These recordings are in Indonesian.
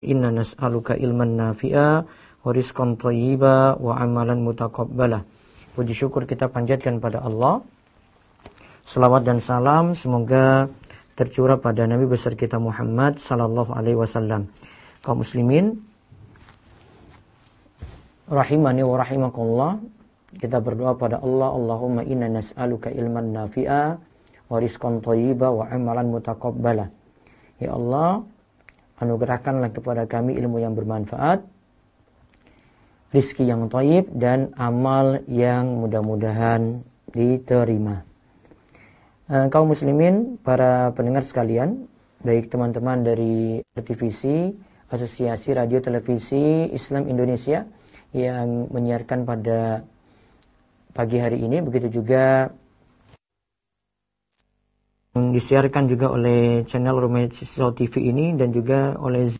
Inna nas'aluka ilman nafi'a wa rizqan thayyiba wa amalan mutaqabbala. Puji syukur kita panjatkan pada Allah. Salawat dan salam semoga tercurah pada Nabi besar kita Muhammad sallallahu alaihi wasallam. Kaum muslimin rahimani wa rahimakumullah, kita berdoa pada Allah, Allahumma inna nas'aluka ilman nafi'a wa rizqan thayyiba wa amalan mutaqabbala. Ya Allah, anugerahkanlah kepada kami ilmu yang bermanfaat, rizki yang thayyib, dan amal yang mudah-mudahan diterima. Kaum muslimin, para pendengar sekalian, baik teman-teman dari TVC, Asosiasi Radio Televisi Islam Indonesia yang menyiarkan pada pagi hari ini, begitu juga disiarkan juga oleh channel Rumah Siswa TV ini dan juga oleh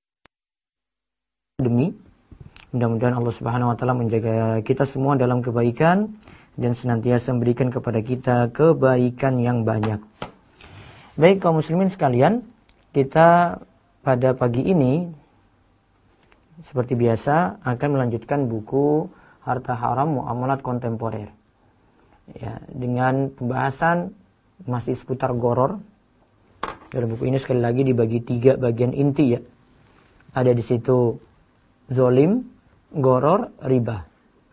demi mudah-mudahan Allah Subhanahu wa taala menjaga kita semua dalam kebaikan dan senantiasa memberikan kepada kita kebaikan yang banyak. Baik kaum muslimin sekalian, kita pada pagi ini seperti biasa akan melanjutkan buku Harta Haram Muamalat Kontemporer. Ya, dengan pembahasan masih seputar goror. Dalam buku ini sekali lagi dibagi 3 bagian inti ya. Ada di situ zolim, goror, riba.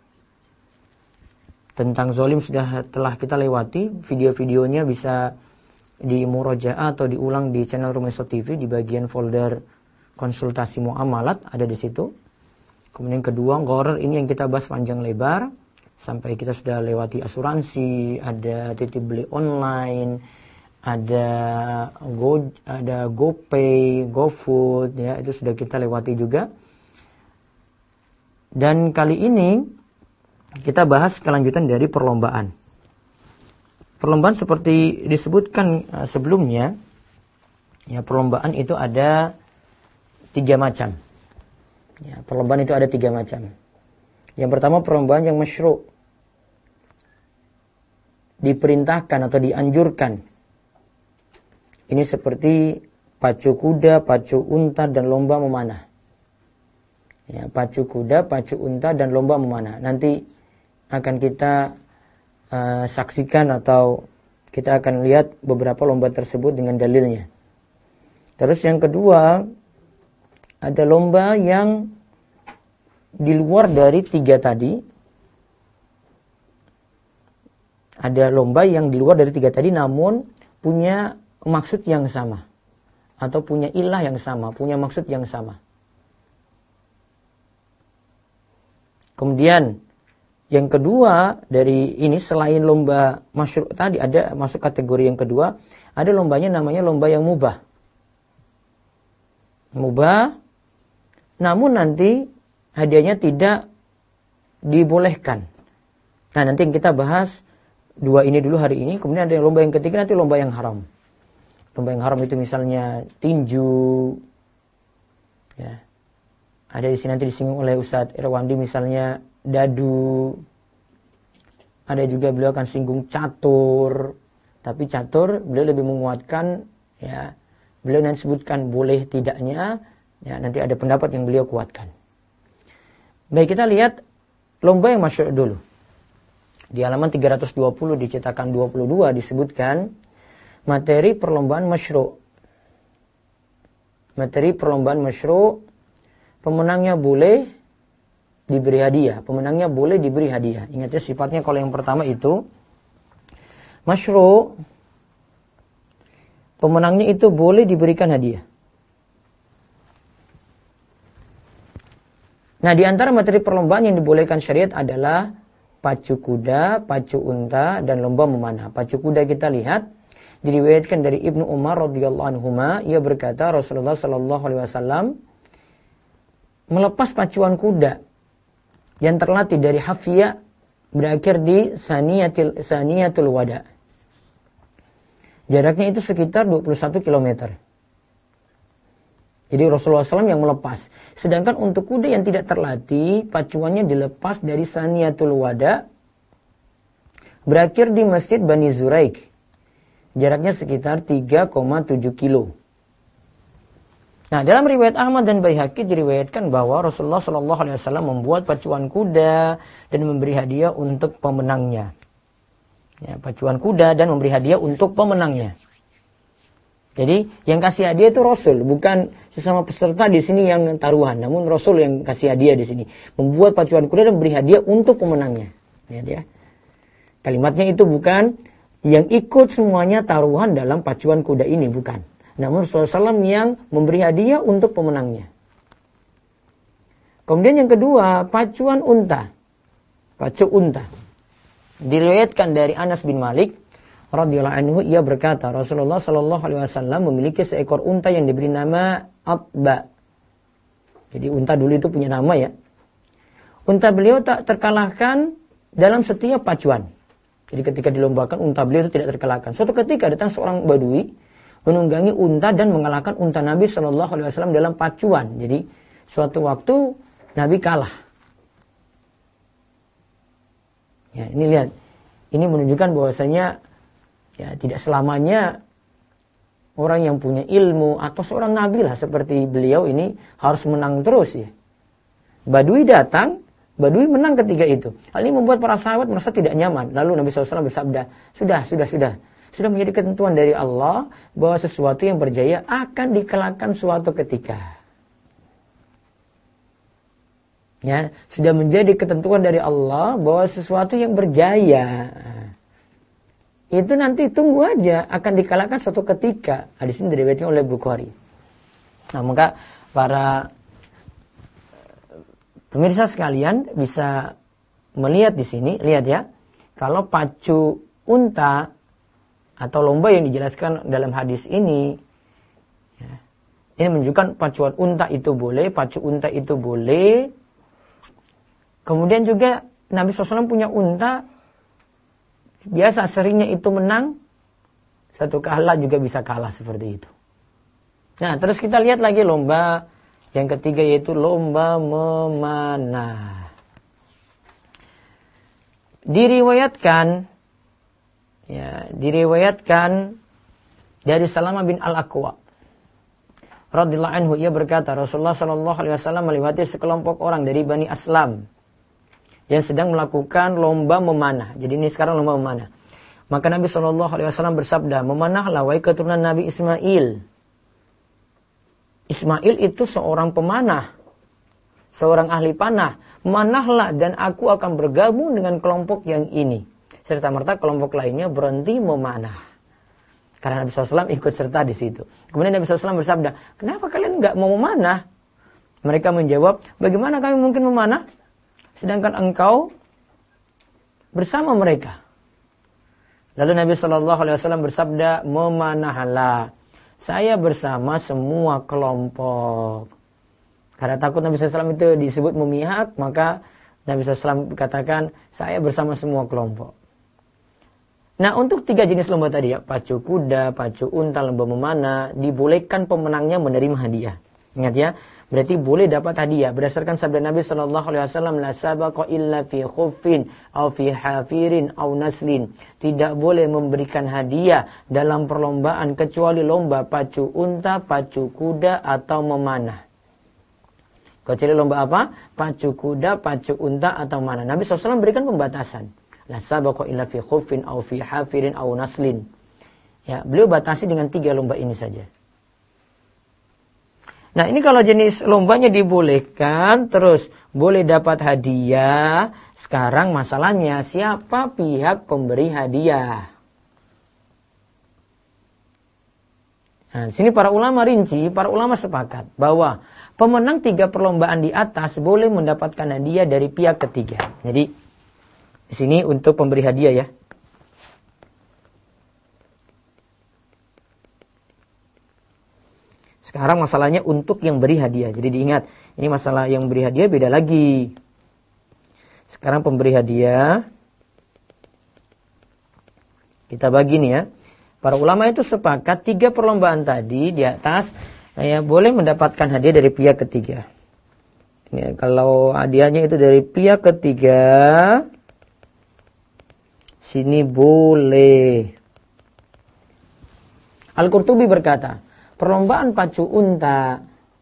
Tentang zolim telah kita lewati, video-videonya bisa di murojaah atau diulang di channel Rumah Siswa TV di bagian folder konsultasi muamalat, ada di situ. Kemudian kedua, goror ini yang kita bahas panjang lebar. Sampai kita sudah lewati asuransi, ada titip beli online, ada GoPay, GoFood, ya itu sudah kita lewati juga. Dan kali ini kita bahas kelanjutan dari perlombaan. Perlombaan seperti disebutkan sebelumnya, ya perlombaan itu ada 3 macam. Ya, perlombaan itu ada 3 macam. Yang pertama perlombaan yang masyru', diperintahkan atau dianjurkan. Ini seperti pacu kuda, pacu unta, dan lomba memanah. Ya, pacu kuda, pacu unta, dan lomba memanah. Nanti akan kita saksikan atau kita akan lihat beberapa lomba tersebut dengan dalilnya. Terus yang kedua, ada lomba yang di luar dari 3 tadi. Ada lomba yang di luar dari 3 tadi namun punya maksud yang sama. Atau punya ilah yang sama, punya maksud yang sama. Kemudian yang kedua dari ini, selain lomba masyru' tadi, ada masuk kategori yang kedua, ada lombanya namanya lomba yang mubah. Mubah, namun nanti hadiahnya tidak dibolehkan. Nah nanti yang kita bahas 2 ini dulu hari ini, kemudian ada lomba yang ketiga, nanti lomba yang haram. Lomba yang haram itu misalnya tinju, ya. Ada di sini nanti disinggung oleh Ustadz Irwandi misalnya dadu. Ada juga beliau akan singgung catur. Tapi catur beliau lebih menguatkan, ya. Beliau nanti sebutkan boleh tidaknya, ya nanti ada pendapat yang beliau kuatkan. Baik, kita lihat lomba yang masyhur dulu. Di halaman 320 di cetakan 22 disebutkan materi perlombaan masyru'. Materi perlombaan masyru', pemenangnya boleh diberi hadiah. Pemenangnya boleh diberi hadiah. Ingat ya, sifatnya kalau yang pertama itu masyru', pemenangnya itu boleh diberikan hadiah. Nah, di antara materi perlombaan yang dibolehkan syariat adalah pacu kuda, pacu unta, dan lomba memanah. Pacu kuda kita lihat diriwayatkan dari Ibnu Umar radhiyallahu anhuma, ia berkata Rasulullah sallallahu alaihi wasallam melepas pacuan kuda yang terlatih dari hafiyah berakhir di saniyatul wada. Jaraknya itu sekitar 21 km. Jadi Rasulullah SAW yang melepas. Sedangkan untuk kuda yang tidak terlatih, pacuannya dilepas dari Saniyatul Wada, berakhir di Masjid Bani Zuraik. Jaraknya sekitar 3,7 kilo. Nah, dalam riwayat Ahmad dan Baihaqi diriwayatkan bahwa Rasulullah Shallallahu Alaihi Wasallam membuat pacuan kuda dan memberi hadiah untuk pemenangnya. Ya, pacuan kuda dan memberi hadiah untuk pemenangnya. Jadi yang kasih hadiah itu Rasul, bukan sesama peserta di sini yang taruhan, namun Rasul yang kasih hadiah di sini. Membuat pacuan kuda dan memberi hadiah untuk pemenangnya. Ya. Kalimatnya itu bukan yang ikut semuanya taruhan dalam pacuan kuda ini, bukan. Namun Rasulullah SAW yang memberi hadiah untuk pemenangnya. Kemudian yang kedua, pacuan unta. Pacu unta. Diriwayatkan dari Anas bin Malik radhiyallahu anhu, ia berkata, Rasulullah SAW memiliki seekor unta yang diberi nama Atba. Jadi unta dulu itu punya nama ya. Unta beliau tak terkalahkan dalam setiap pacuan. Jadi ketika dilombakan unta beliau itu tidak terkalahkan. Suatu ketika datang seorang badui menunggangi unta dan mengalahkan unta Nabi Shallallahu Alaihi Wasallam dalam pacuan. Jadi suatu waktu Nabi kalah. Ya, ini lihat, ini menunjukkan bahwasanya ya tidak selamanya orang yang punya ilmu atau seorang nabi lah seperti beliau ini harus menang terus ya. Badui datang, badui menang ketika itu. Hal ini membuat para sahabat merasa tidak nyaman. Lalu Nabi SAW bersabda, sudah menjadi ketentuan dari Allah bahwa sesuatu yang berjaya akan dikalahkan suatu ketika. Ya, sudah menjadi ketentuan dari Allah bahwa sesuatu yang berjaya itu nanti tunggu aja akan dikalahkan suatu ketika. Hadis ini diriwayatkan oleh Bukhari. Nah, maka para pemirsa sekalian bisa melihat di sini, lihat ya. Kalau pacu unta atau lomba yang dijelaskan dalam hadis ini, ya, ini menunjukkan pacuan unta itu boleh, pacu unta itu boleh. Kemudian juga Nabi SAW punya unta, biasa seringnya itu menang, satu kalah juga bisa kalah seperti itu. Nah, terus kita lihat lagi lomba yang ketiga, yaitu lomba memanah. Diriwayatkan dari Salamah bin Al-Aqwa radhiyallahu anhu, ia berkata, Rasulullah sallallahu alaihi wasallam melewati sekelompok orang dari Bani Aslam yang sedang melakukan lomba memanah. Jadi ini sekarang lomba memanah. Maka Nabi sallallahu alaihi wasallam bersabda, "Memanahlah wahai keturunan Nabi Ismail." Ismail itu seorang pemanah, seorang ahli panah. Manahlah dan aku akan bergabung dengan kelompok yang ini. Serta-merta kelompok lainnya berhenti memanah. Karena Nabi SAW ikut serta di situ. Kemudian Nabi SAW bersabda, kenapa kalian nggak mau memanah? Mereka menjawab, bagaimana kami mungkin memanah? Sedangkan engkau bersama mereka. Lalu Nabi SAW bersabda, memanahlah. Saya bersama semua kelompok. Karena takut Nabi SAW itu disebut memihak, maka Nabi SAW katakan, saya bersama semua kelompok. Nah, untuk 3 jenis lomba tadi ya, pacu kuda, pacu unta, lomba memanah, dibolehkan pemenangnya menerima hadiah. Ingat ya, berarti boleh dapat hadiah. Berdasarkan sabda Nabi SAW, la sabaqa illa fi khuffin, au fi hafirin, au naslin. Tidak boleh memberikan hadiah dalam perlombaan kecuali lomba pacu unta, pacu kuda, atau memanah. Kecuali lomba apa? Pacu kuda, pacu unta, atau memanah. Nabi SAW berikan pembatasan. La sabaqa illa fi khuffin au fi hafirin au naslin. Ya, beliau batasi dengan 3 lomba ini saja. Nah, ini kalau jenis lombanya dibolehkan, terus boleh dapat hadiah. Sekarang masalahnya siapa pihak pemberi hadiah? Nah, sini para ulama rinci, para ulama sepakat bahwa pemenang 3 perlombaan di atas boleh mendapatkan hadiah dari pihak ketiga. Jadi di sini untuk pemberi hadiah ya. Sekarang masalahnya untuk yang beri hadiah. Jadi diingat, ini masalah yang beri hadiah beda lagi. Sekarang pemberi hadiah. Kita bagi nih ya. Para ulama itu sepakat 3 perlombaan tadi di atas ya, boleh mendapatkan hadiah dari pihak ketiga. Ya, kalau hadiahnya itu dari pihak ketiga, sini boleh. Al-Qurtubi berkata, perlombaan pacu unta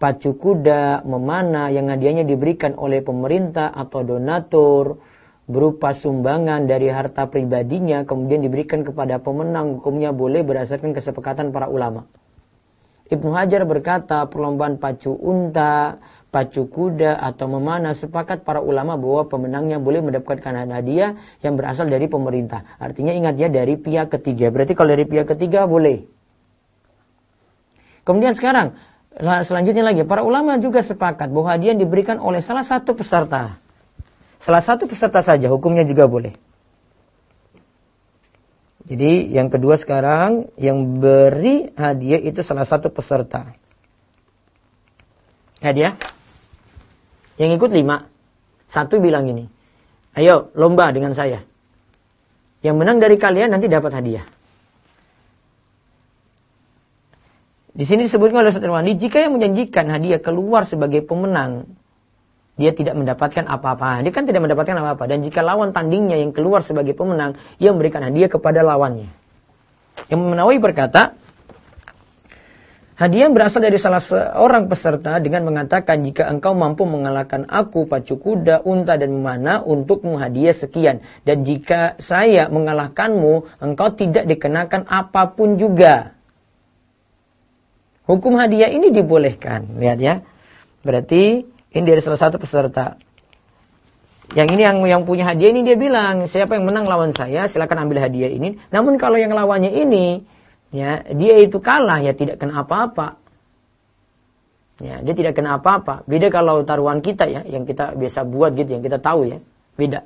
pacu kuda, memanah yang hadiahnya diberikan oleh pemerintah atau donatur berupa sumbangan dari harta pribadinya kemudian diberikan kepada pemenang, hukumnya boleh berdasarkan kesepakatan para ulama. Ibnu Hajar berkata perlombaan pacu unta, pacu kuda atau memanah sepakat para ulama bahwa pemenangnya boleh mendapatkan hadiah yang berasal dari pemerintah. Artinya ingat ya, dari pihak ketiga. Berarti kalau dari pihak ketiga boleh. Kemudian sekarang selanjutnya lagi, para ulama juga sepakat bahwa hadiah diberikan oleh salah satu peserta. Salah satu peserta saja, hukumnya juga boleh. Jadi yang kedua sekarang, yang beri hadiah itu salah satu peserta. Hadiah. Yang ikut 5. Satu bilang ini, ayo lomba dengan saya. Yang menang dari kalian nanti dapat hadiah. Di sini disebutkan oleh Ustaz Irwandi, jika yang menjanjikan hadiah keluar sebagai pemenang, dia tidak mendapatkan apa-apa. Dia kan tidak mendapatkan apa-apa. Dan jika lawan tandingnya yang keluar sebagai pemenang, ia memberikan hadiah kepada lawannya. Imam Nawawi berkata, hadiah berasal dari salah seorang peserta dengan mengatakan, jika engkau mampu mengalahkan aku, pacu kuda, unta, dan memanah, untukmu hadiah sekian. Dan jika saya mengalahkanmu, engkau tidak dikenakan apapun juga. Hukum hadiah ini dibolehkan. Lihat ya. Berarti ini dari salah satu peserta. Yang ini yang punya hadiah ini dia bilang, siapa yang menang lawan saya, silakan ambil hadiah ini. Namun kalau yang lawannya ini, ya, dia itu kalah, ya tidak kena apa-apa. Ya, dia tidak kena apa-apa. Beda kalau taruhan kita ya, yang kita biasa buat gitu, yang kita tahu ya. Beda.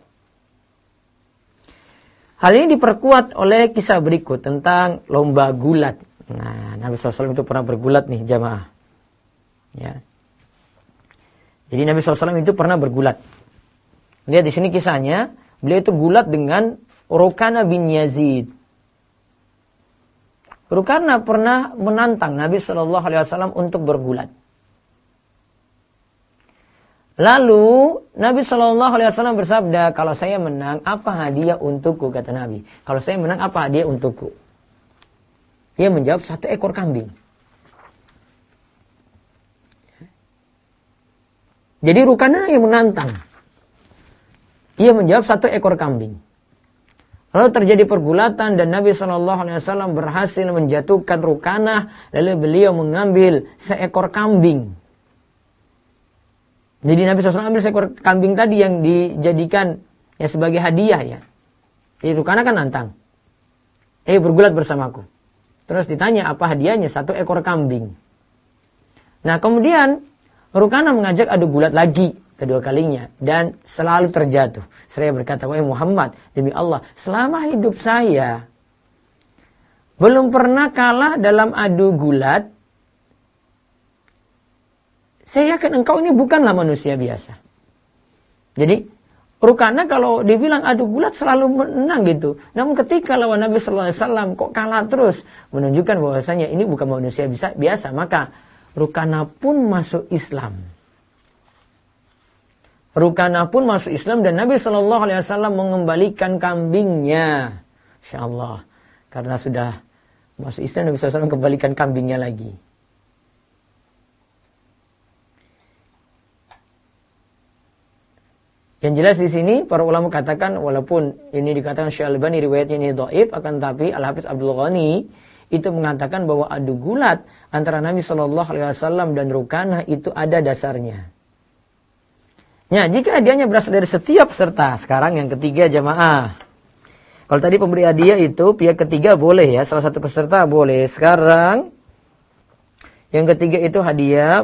Hal ini diperkuat oleh kisah berikut tentang lomba gulat. Nah, Nabi SAW itu pernah bergulat nih jamaah. Ya. Jadi Nabi SAW itu pernah bergulat. Lihat di sini kisahnya, beliau itu gulat dengan Rukana bin Yazid. Rukana pernah menantang Nabi SAW untuk bergulat. Lalu Nabi SAW bersabda, kalau saya menang, apa hadiah untukku? Kata Nabi. Kalau saya menang, apa hadiah untukku? Dia menjawab 1 ekor kambing. Jadi Rukana yang menantang. Ia menjawab 1 ekor kambing. Lalu terjadi pergulatan dan Nabi SAW berhasil menjatuhkan Rukana. Lalu beliau mengambil seekor kambing. Jadi Nabi SAW ambil seekor kambing tadi yang dijadikan ya sebagai hadiah ya. Jadi Rukana kan nantang. Bergulat bersamaku. Terus ditanya apa hadiahnya? 1 ekor kambing. Nah kemudian Rukana mengajak adu gulat lagi kedua kalinya. Dan selalu terjatuh. Seraya berkata, wahai Muhammad, demi Allah, selama hidup saya belum pernah kalah dalam adu gulat. Saya yakin engkau ini bukanlah manusia biasa. Jadi Rukana kalau dibilang adu gulat selalu menang gitu. Namun ketika lawan Nabi SAW kok kalah terus. Menunjukkan bahwasanya ini bukan manusia biasa. Maka Rukana pun masuk Islam. Rukana pun masuk Islam dan Nabi SAW mengembalikan kambingnya. Insya Allah. Karena sudah masuk Islam, Nabi SAW kembalikan kambingnya lagi. Yang jelas di sini para ulama katakan walaupun ini dikatakan Syekh Al-Albani riwayatnya ini dhaif, akan tapi Al-Hafiz Abdul Ghani itu mengatakan bahwa adu gulat antara Nabi SAW dan Rukana itu ada dasarnya. Nah, jika hadiahnya berasal dari setiap peserta, sekarang yang ketiga jamaah. Kalau tadi pemberi hadiah itu pihak ketiga boleh ya, salah satu peserta boleh. Sekarang yang ketiga itu hadiah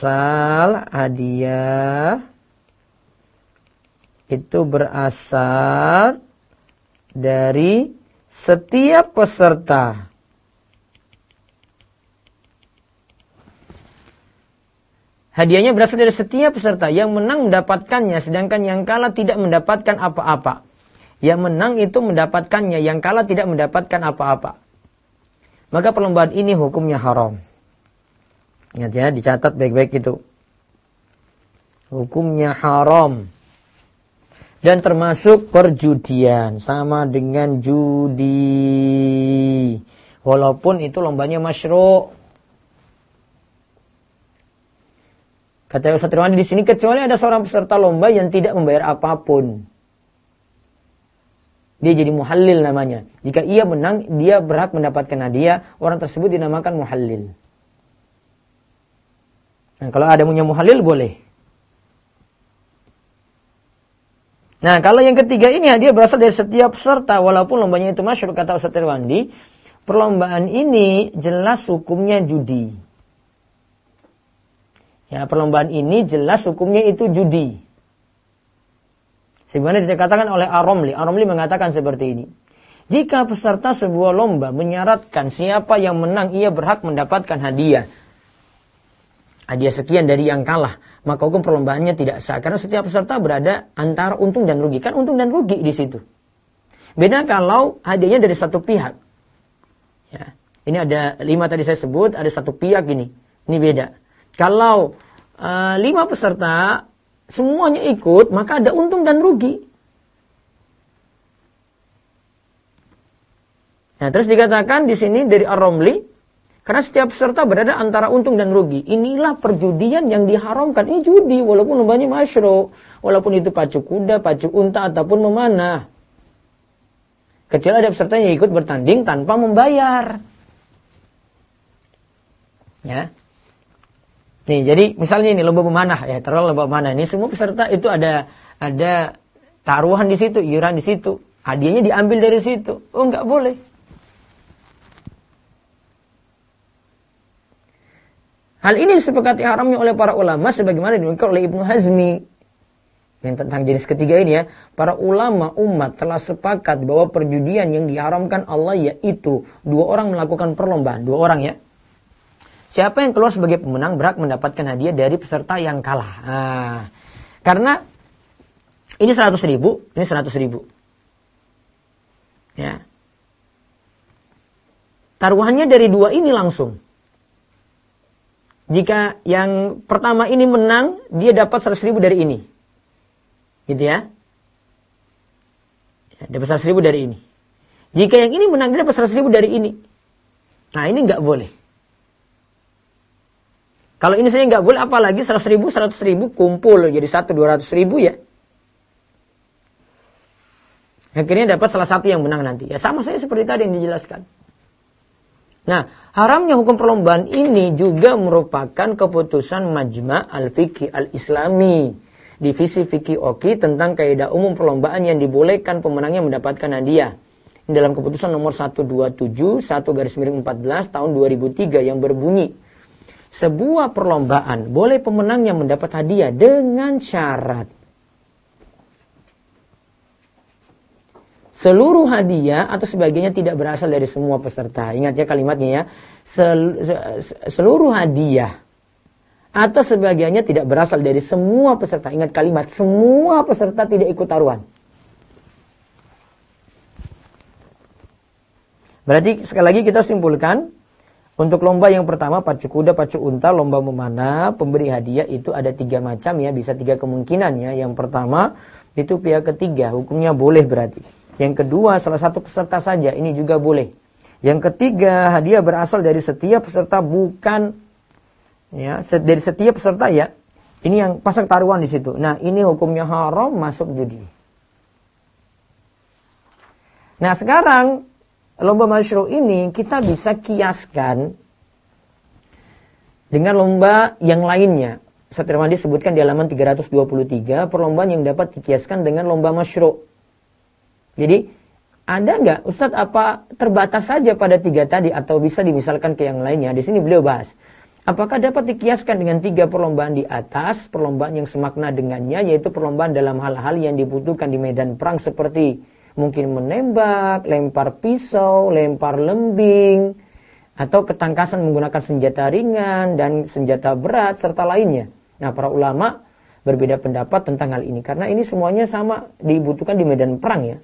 itu berasal dari setiap peserta. Hadiahnya berasal dari setiap peserta. Yang menang mendapatkannya, sedangkan yang kalah tidak mendapatkan apa-apa. Yang menang itu mendapatkannya, yang kalah tidak mendapatkan apa-apa. Maka perlombaan ini hukumnya haram. Ingat ya, dicatat baik-baik itu. Hukumnya haram. Dan termasuk perjudian. Sama dengan judi. Walaupun itu lombanya masyru'. Kata Ustaz Irwandi di sini, kecuali ada seorang peserta lomba yang tidak membayar apapun. Dia jadi muhallil namanya. Jika ia menang, dia berhak mendapatkan hadiah. Orang tersebut dinamakan muhallil. Nah, kalau ada punya muhallil boleh. Nah, kalau yang ketiga ini hadiah berasal dari setiap peserta. Walaupun lombanya itu masyhur, kata Ustaz Irwandi, perlombaan ini jelas hukumnya judi. Ya, perlombaan ini jelas hukumnya itu judi. Sebagaimana dikatakan oleh Ar-Ramli. Ar-Ramli mengatakan seperti ini. Jika peserta sebuah lomba menyaratkan siapa yang menang ia berhak mendapatkan hadiah. Hadiah sekian dari yang kalah. Maka hukum perlombaannya tidak sah. Karena setiap peserta berada antara untung dan rugi. Kan untung dan rugi di situ. Beda kalau hadiahnya dari satu pihak. Ya. Ini ada 5 tadi saya sebut. Ada satu pihak ini. Ini beda. Kalau 5 peserta semuanya ikut, maka ada untung dan rugi. Nah, terus dikatakan di sini dari Ar-Ramli, karena setiap peserta berada antara untung dan rugi. Inilah perjudian yang diharamkan. Ini judi, walaupun lombanya masyru, walaupun itu pacu kuda, pacu unta, ataupun memanah. Kecuali ada peserta yang ikut bertanding tanpa membayar. Ya. Nih, jadi misalnya ini lomba memanah ya, taruh lomba memanah. Ini semua peserta itu ada taruhan di situ, iuran di situ. Hadiahnya diambil dari situ. Oh, enggak boleh. Hal ini disepakati haramnya oleh para ulama sebagaimana dinukil oleh Ibnu Hazmi. Yang tentang jenis ketiga ini ya, para ulama umat telah sepakat bahwa perjudian yang diharamkan Allah yaitu 2 orang melakukan perlombaan, 2 orang ya. Siapa yang keluar sebagai pemenang berhak mendapatkan hadiah dari peserta yang kalah. Nah, karena ini 100.000, ini 100.000. Ya. Taruhannya dari 2 ini langsung. Jika yang pertama ini menang, dia dapat 100.000 dari ini. Gitu ya. Dapat 100.000 dari ini. Jika yang ini menang, dia dapat 100.000 dari ini. Nah, ini nggak boleh. Kalau ini saya nggak boleh, apalagi 100.000 kumpul jadi 200.000 ya. Akhirnya dapat salah satu yang menang nanti. Ya sama saya seperti tadi yang dijelaskan. Nah, haramnya hukum perlombaan ini juga merupakan keputusan Majma' al-Fiqh al-Islami. Divisi Fikih Oki tentang kaidah umum perlombaan yang dibolehkan pemenangnya mendapatkan hadiah. Dalam keputusan nomor 127 1/14 tahun 2003 yang berbunyi, sebuah perlombaan boleh pemenangnya mendapat hadiah dengan syarat seluruh hadiah atau sebagainya tidak berasal dari semua peserta. Ingat ya kalimatnya ya. Seluruh hadiah atau sebagainya tidak berasal dari semua peserta. Ingat kalimat semua peserta tidak ikut taruhan. Berarti sekali lagi kita simpulkan, untuk lomba yang pertama pacu kuda, pacu unta, lomba memanah, pemberi hadiah itu ada 3 macam ya, bisa 3 kemungkinan ya. Yang pertama itu pihak ketiga, hukumnya boleh berarti. Yang kedua salah satu peserta saja, ini juga boleh. Yang ketiga hadiah berasal dari setiap peserta, bukan ya dari setiap peserta ya. Ini yang pasang taruhan di situ. Nah, ini hukumnya haram, masuk judi. Nah, sekarang lomba masyru' ini kita bisa kiaskan dengan lomba yang lainnya. Ustaz Irwandi sebutkan di halaman 323 perlombaan yang dapat dikiaskan dengan lomba masyru'. Jadi ada nggak Ustaz, apa terbatas saja pada 3 tadi atau bisa dimisalkan ke yang lainnya? Di sini beliau bahas. Apakah dapat dikiaskan dengan 3 perlombaan di atas, perlombaan yang semakna dengannya, yaitu perlombaan dalam hal-hal yang dibutuhkan di medan perang seperti mungkin menembak, lempar pisau, lempar lembing, atau ketangkasan menggunakan senjata ringan dan senjata berat, serta lainnya. Nah, para ulama berbeda pendapat tentang hal ini. Karena ini semuanya sama dibutuhkan di medan perang ya.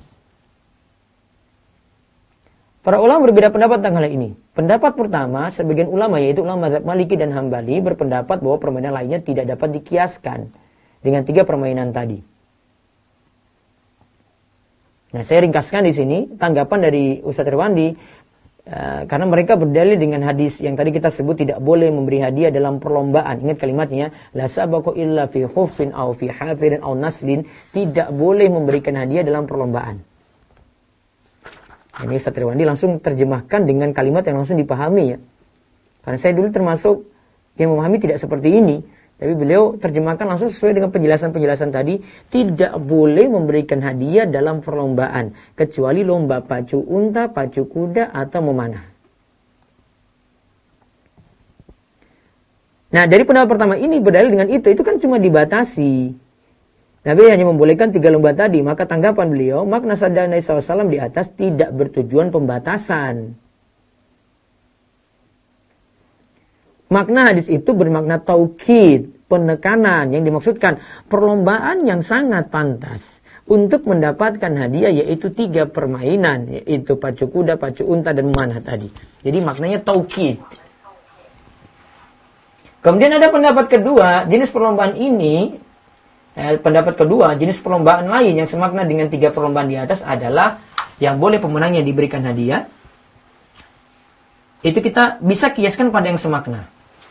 Para ulama berbeda pendapat tentang hal ini. Pendapat pertama, sebagian ulama yaitu ulama mazhab Maliki dan Hambali berpendapat bahwa permainan lainnya tidak dapat dikiaskan dengan 3 permainan tadi. Nah, saya ringkaskan di sini tanggapan dari Ustaz Irwandi. Karena mereka berdalil dengan hadis yang tadi kita sebut tidak boleh memberi hadiah dalam perlombaan. Ingat kalimatnya, la sabaqu illa fi khuffin aw fi hafirin aw naslin, tidak boleh memberikan hadiah dalam perlombaan. Ini Ustaz Ridwandi langsung terjemahkan dengan kalimat yang langsung dipahami ya. Karena saya dulu termasuk yang memahami tidak seperti ini. Tapi beliau terjemahkan langsung sesuai dengan penjelasan-penjelasan tadi. Tidak boleh memberikan hadiah dalam perlombaan. Kecuali lomba pacu unta, pacu kuda, atau memanah. Nah, dari pendapat pertama ini berdalil dengan itu kan cuma dibatasi. Nabi hanya membolehkan 3 lomba tadi. Maka tanggapan beliau, makna sabda Nabi SAW di atas tidak bertujuan pembatasan. Makna hadis itu bermakna taukid, penekanan, yang dimaksudkan perlombaan yang sangat pantas untuk mendapatkan hadiah, yaitu 3 permainan, yaitu pacu kuda, pacu unta, dan memanah tadi. Jadi maknanya taukid. Kemudian ada pendapat kedua, jenis perlombaan ini, pendapat kedua, jenis perlombaan lain yang semakna dengan 3 perlombaan di atas adalah yang boleh pemenangnya diberikan hadiah. Itu kita bisa kiaskan pada yang semakna.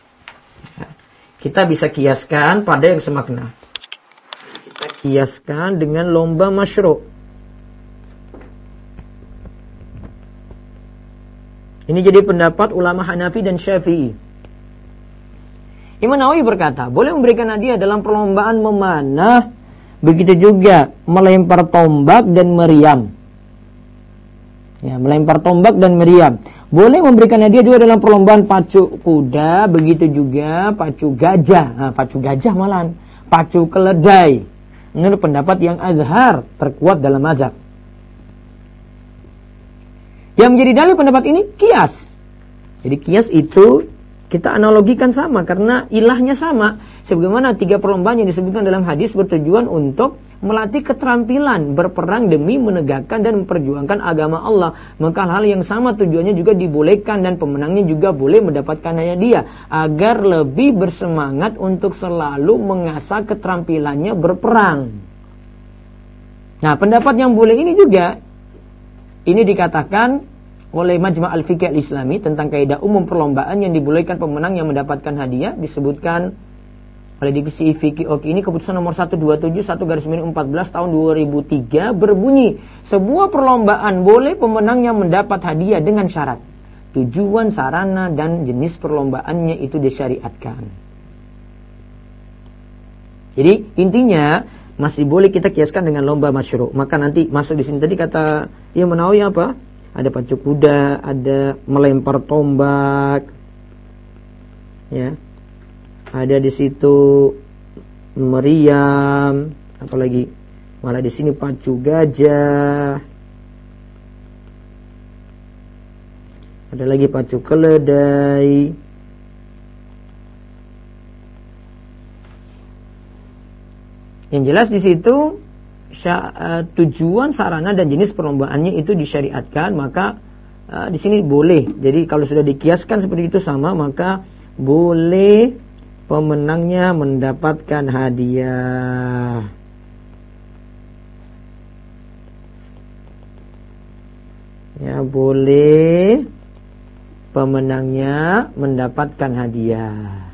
Kita bisa kiaskan pada yang semakna. Kita kiaskan dengan lomba masyru'. Ini jadi pendapat ulama Hanafi dan Syafi'i. Imam Nawawi berkata, boleh memberikan hadiah dalam perlombaan memanah, begitu juga melempar tombak dan meriam. Ya, melempar tombak dan meriam. Boleh memberikan hadiah juga dalam perlombaan pacu kuda, begitu juga pacu gajah. Nah, pacu gajah malahan, pacu keledai. Menurut pendapat yang azhar, terkuat dalam mazhab. Yang menjadi dalil pendapat ini kias. Jadi kias itu kita analogikan sama karena ilahnya sama. Sebagaimana 3 perlombaan yang disebutkan dalam hadis bertujuan untuk melatih keterampilan berperang demi menegakkan dan memperjuangkan agama Allah. Maka hal yang sama tujuannya juga dibolehkan dan pemenangnya juga boleh mendapatkan hadiah agar lebih bersemangat untuk selalu mengasah keterampilannya berperang. Nah, pendapat yang boleh ini juga ini dikatakan oleh Majma' al-Fiqh al-Islami tentang kaidah umum perlombaan yang dibolehkan pemenang yang mendapatkan hadiah, disebutkan oleh divisi fikih Oki ini keputusan nomor 127/1/14 tahun 2003 berbunyi, sebuah perlombaan boleh pemenangnya mendapat hadiah dengan syarat tujuan, sarana, dan jenis perlombaannya itu disyariatkan. Jadi intinya masih boleh kita kiaskan dengan lomba masyru'. Maka nanti masuk di sini tadi kata yang Nawawi apa? Ada pacu kuda, ada melempar tombak, ya. Ada di situ meriam, apalagi malah di sini pacu gajah. Ada lagi pacu keledai. Yang jelas di situ tujuan, sarana, dan jenis perlombaannya itu disyariatkan, maka di sini boleh. Jadi kalau sudah dikiaskan seperti itu sama, maka boleh pemenangnya mendapatkan hadiah. Ya, boleh pemenangnya mendapatkan hadiah.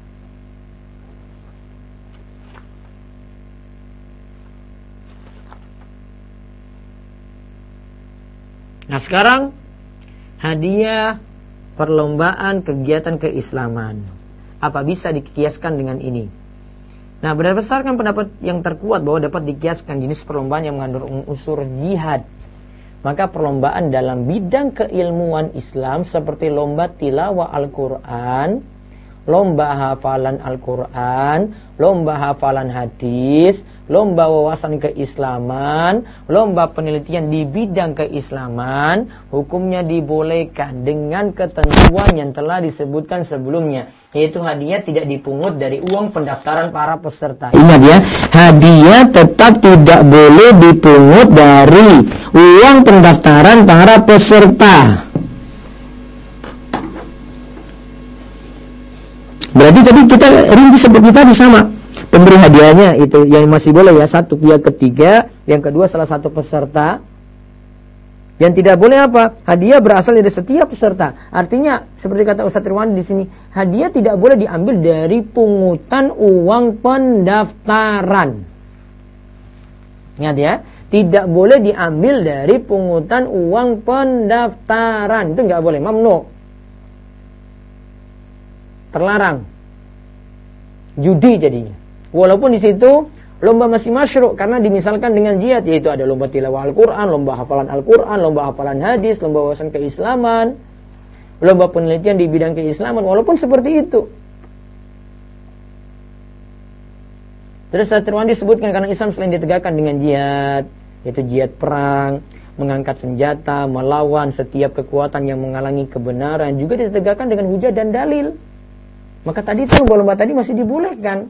Nah, sekarang hadiah perlombaan kegiatan keislaman. Apa bisa dikiaskan dengan ini? Nah, berdasarkan pendapat yang terkuat bahwa dapat dikiaskan jenis perlombaan yang mengandung unsur jihad, maka perlombaan dalam bidang keilmuan Islam seperti lomba tilawah Al-Quran, lomba hafalan Al-Quran, lomba hafalan hadis, lomba wawasan keislaman, lomba penelitian di bidang keislaman, hukumnya dibolehkan dengan ketentuan yang telah disebutkan sebelumnya, yaitu hadiah tidak dipungut dari uang pendaftaran para peserta. Ingat ya, hadiah tetap tidak boleh dipungut dari uang pendaftaran para peserta. Berarti tadi kita rinci seperti tadi sama. Pemberi hadiahnya itu yang masih boleh ya, 1 pihak ketiga, yang kedua salah satu peserta. Yang tidak boleh apa? Hadiah berasal dari setiap peserta. Artinya, seperti kata Ustaz Irwan di sini, hadiah tidak boleh diambil dari pungutan uang pendaftaran. Ingat ya, tidak boleh diambil dari pungutan uang pendaftaran. Itu nggak boleh, mamnu. Terlarang. Judi jadinya. Walaupun di situ lomba masih masyru' karena dimisalkan dengan jihad, yaitu ada lomba tilawah Al-Quran, lomba hafalan Al-Quran, lomba hafalan hadis, lomba wawasan keislaman, lomba penelitian di bidang keislaman, walaupun seperti itu. Terus Terwan disebutkan karena Islam selain ditegakkan dengan jihad, yaitu jihad perang, mengangkat senjata, melawan setiap kekuatan yang menghalangi kebenaran, juga ditegakkan dengan hujah dan dalil. Maka tadi itu lomba-lomba tadi masih dibolehkan.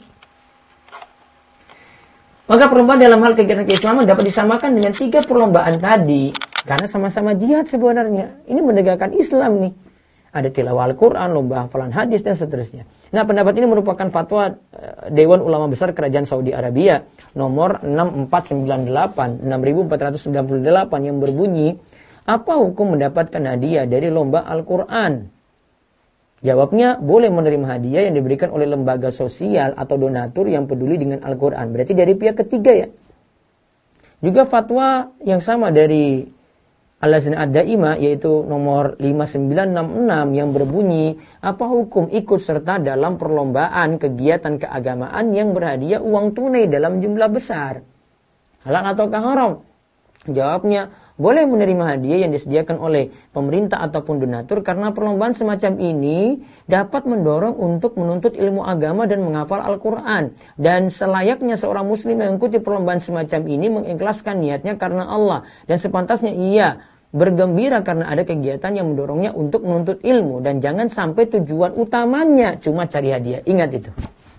Maka perlombaan dalam hal kegiatan keislaman dapat disamakan dengan 3 perlombaan tadi. Karena sama-sama jihad sebenarnya. Ini menegakkan Islam nih. Ada tilawah Al-Quran, lomba hafalan hadis, dan seterusnya. Nah, pendapat ini merupakan fatwa Dewan Ulama Besar Kerajaan Saudi Arabia nomor 6498, 6498 yang berbunyi, apa hukum mendapatkan hadiah dari lomba Al-Quran? Jawabnya, boleh menerima hadiah yang diberikan oleh lembaga sosial atau donatur yang peduli dengan Al-Quran. Berarti dari pihak ketiga ya. Juga fatwa yang sama dari Al-Lajnah Ad-Daimah, yaitu nomor 5966 yang berbunyi, apa hukum ikut serta dalam perlombaan kegiatan keagamaan yang berhadiah uang tunai dalam jumlah besar? Halal ataukah haram? Jawabnya, boleh menerima hadiah yang disediakan oleh pemerintah ataupun donatur karena perlombaan semacam ini dapat mendorong untuk menuntut ilmu agama dan menghafal Al-Quran. Dan selayaknya seorang muslim yang mengikuti perlombaan semacam ini mengikhlaskan niatnya karena Allah. Dan sepantasnya ia bergembira karena ada kegiatan yang mendorongnya untuk menuntut ilmu. Dan jangan sampai tujuan utamanya cuma cari hadiah. Ingat itu.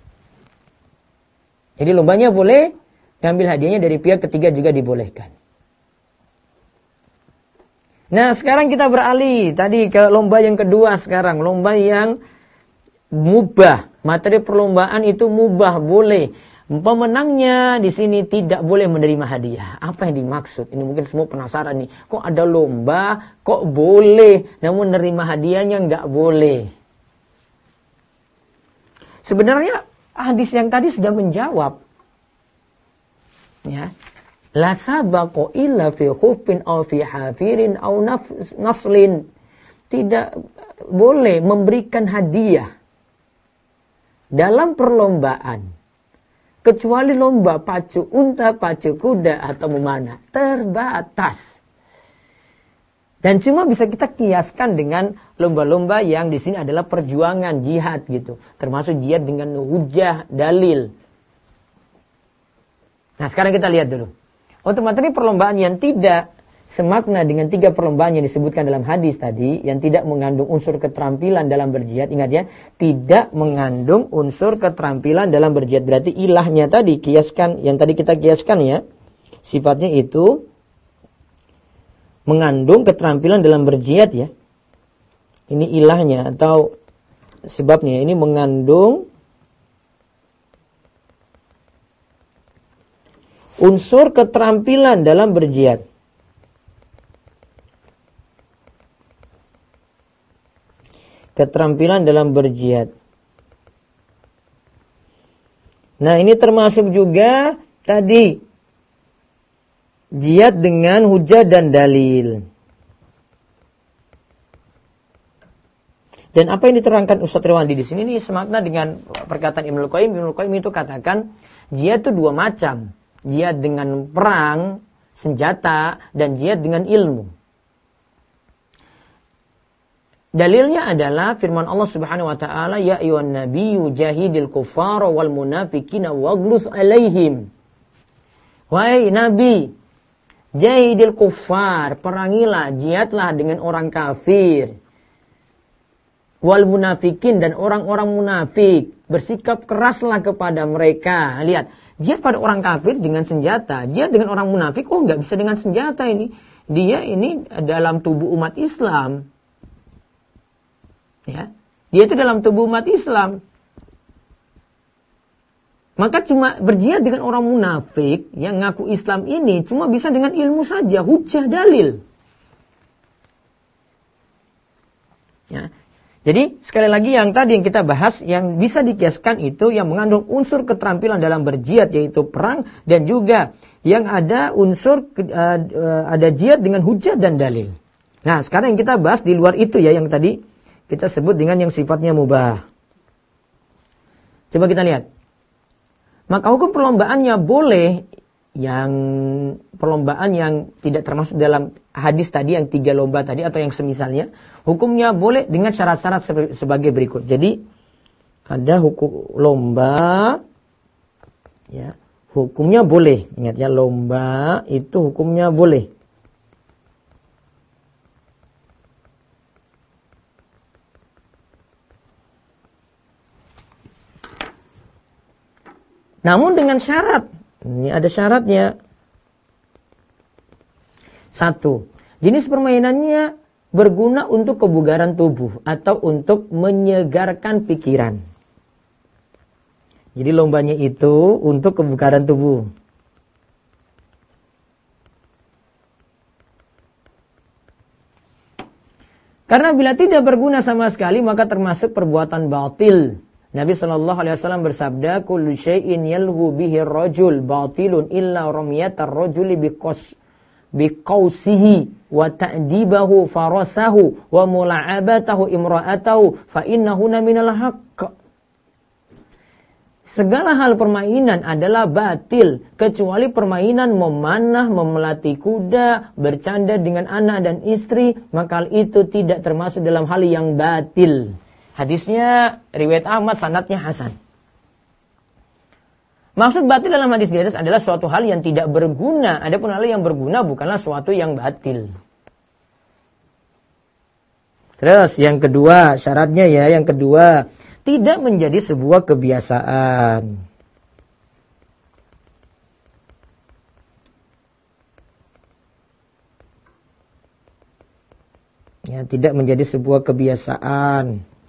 Jadi lombanya boleh, ngambil hadiahnya dari pihak ketiga juga dibolehkan. Nah, sekarang kita beralih tadi ke lomba yang kedua sekarang. Lomba yang mubah. Materi perlombaan itu mubah, boleh. Pemenangnya di sini tidak boleh menerima hadiah. Apa yang dimaksud? Ini mungkin semua penasaran nih. Kok ada lomba, kok boleh, namun menerima hadiahnya nggak boleh. Sebenarnya hadis yang tadi sudah menjawab. Ya. La sabaqo illa fi khufin aw fi hafirin aw naslin. Tidak boleh memberikan hadiah dalam perlombaan kecuali lomba pacu unta, pacu kuda atau memanah. Terbatas. Dan cuma bisa kita kiaskan dengan lomba-lomba yang di sini adalah perjuangan jihad gitu. Termasuk jihad dengan hujah, dalil. Nah, sekarang kita lihat dulu. Untuk materi perlombaan yang tidak semakna dengan 3 perlombaan yang disebutkan dalam hadis tadi, yang tidak mengandung unsur keterampilan dalam berjihad, ingat ya, tidak mengandung unsur keterampilan dalam berjihad. Berarti ilahnya tadi, kiaskan, yang tadi kita kiaskan ya, sifatnya itu mengandung keterampilan dalam berjihad ya. Ini ilahnya atau sebabnya, ini mengandung unsur keterampilan dalam berjihad. Keterampilan dalam berjihad. Nah, ini termasuk juga tadi jihad dengan hujah dan dalil. Dan apa yang diterangkan Ustaz Rewandi di sini ini semakna dengan perkataan Ibnu Qayyim. Ibnu Qayyim itu katakan jihad itu 2 macam. Jihad dengan perang, senjata, dan jihad dengan ilmu. Dalilnya adalah firman Allah Subhanahu wa taala, ya ayyuhan nabiyyu jahidil kuffara wal munafiqina waghluz alaihim. Wahai nabi, jahidil kuffar, perangilah, jihadlah dengan orang kafir. Wal munafikin, dan orang-orang munafik, bersikap keraslah kepada mereka. Lihat, jihad pada orang kafir dengan senjata, jihad dengan orang munafik, oh nggak bisa dengan senjata ini. Dia ini dalam tubuh umat Islam. Ya, dia itu dalam tubuh umat Islam. Maka cuma berjihad dengan orang munafik yang ngaku Islam ini cuma bisa dengan ilmu saja, hujjah dalil. Jadi sekali lagi yang tadi yang kita bahas yang bisa dikiaskan itu yang mengandung unsur keterampilan dalam berjihad yaitu perang dan juga yang ada unsur ada jihad dengan hujah dan dalil. Nah, sekarang yang kita bahas di luar itu ya yang tadi kita sebut dengan yang sifatnya mubah. Coba kita lihat. Maka hukum perlombaannya boleh yang perlombaan yang tidak termasuk dalam hadis tadi yang 3 lomba tadi atau yang semisalnya, hukumnya boleh dengan syarat-syarat sebagai berikut. Jadi ada hukum lomba ya, hukumnya boleh. Ingat ya, lomba itu hukumnya boleh. Namun dengan syarat. Ini ada syaratnya. 1. Jenis permainannya berguna untuk kebugaran tubuh atau untuk menyegarkan pikiran. Jadi lombanya itu untuk kebugaran tubuh. Karena bila tidak berguna sama sekali maka termasuk perbuatan batil. Nabi SAW bersabda, "Kullu syai'in yalhu bihi ar-rajul batilun illa ramyatar rajuli biqausihi wa ta'dibahu farasahu wa mula'abatahu imra'atahu fa innahu minal haqq." Segala hal permainan adalah batil kecuali permainan memanah, memelatih kuda, bercanda dengan anak dan istri, maka itu tidak termasuk dalam hal yang batil. Hadisnya riwayat Ahmad, sanadnya hasan. Maksud batil dalam hadis di atas adalah suatu hal yang tidak berguna. Adapun hal yang berguna bukanlah suatu yang batil. Terus yang kedua, syaratnya ya, yang kedua, tidak menjadi sebuah kebiasaan. Ya, tidak menjadi sebuah kebiasaan.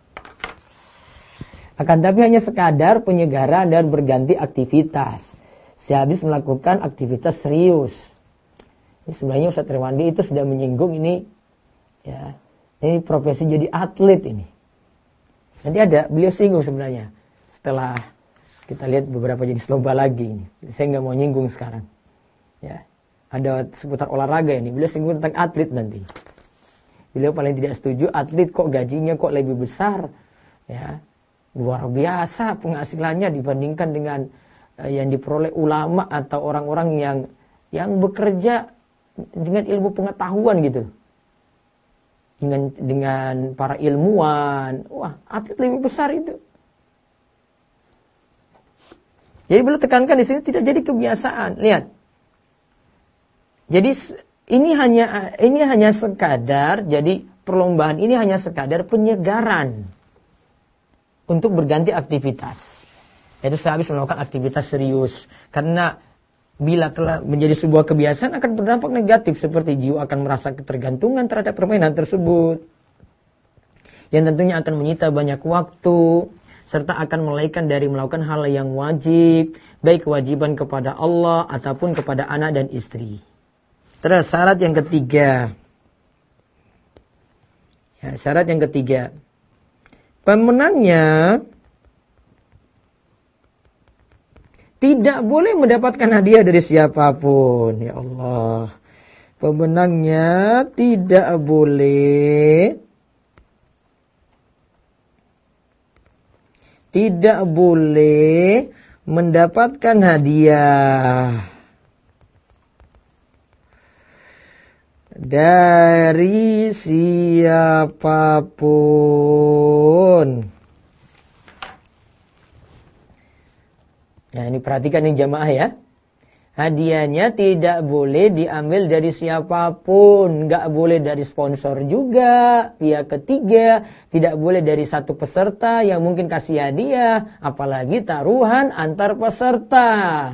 Akan tapi hanya sekadar penyegaran dan berganti aktivitas. Sehabis melakukan aktivitas serius. Ini sebenarnya Ustaz Rewandi itu sudah menyinggung ini. Ya, ini profesi jadi atlet ini. Nanti ada beliau singgung sebenarnya. Setelah kita lihat beberapa jenis lomba lagi ini. Saya nggak mau nyinggung sekarang. Ya, ada seputar olahraga ini. Beliau singgung tentang atlet nanti. Beliau paling tidak setuju atlet kok gajinya kok lebih besar. Ya. Luar biasa penghasilannya dibandingkan dengan yang diperoleh ulama atau orang-orang yang bekerja dengan ilmu pengetahuan gitu. Dengan para ilmuwan. Wah, atlet lebih besar itu. Jadi beliau tekankan di sini tidak jadi kebiasaan. Lihat. Jadi ini hanya sekadar, jadi perlombaan ini hanya sekadar penyegaran untuk berganti aktivitas. Yaitu sehabis melakukan aktivitas serius. Karena bila telah menjadi sebuah kebiasaan akan berdampak negatif. Seperti jiwa akan merasa ketergantungan terhadap permainan tersebut. Yang tentunya akan menyita banyak waktu. Serta akan melalaikan dari melakukan hal yang wajib. Baik kewajiban kepada Allah ataupun kepada anak dan istri. Terus syarat yang ketiga. Ya, syarat yang ketiga. Pemenangnya tidak boleh mendapatkan hadiah dari siapapun. Ya Allah. Pemenangnya tidak boleh mendapatkan hadiah dari siapapun. Nah, ini perhatikan nih jamaah ya. Hadiahnya tidak boleh diambil dari siapapun. Nggak boleh dari sponsor juga, pihak ketiga. Tidak boleh dari satu peserta yang mungkin kasih hadiah. Apalagi taruhan antar peserta.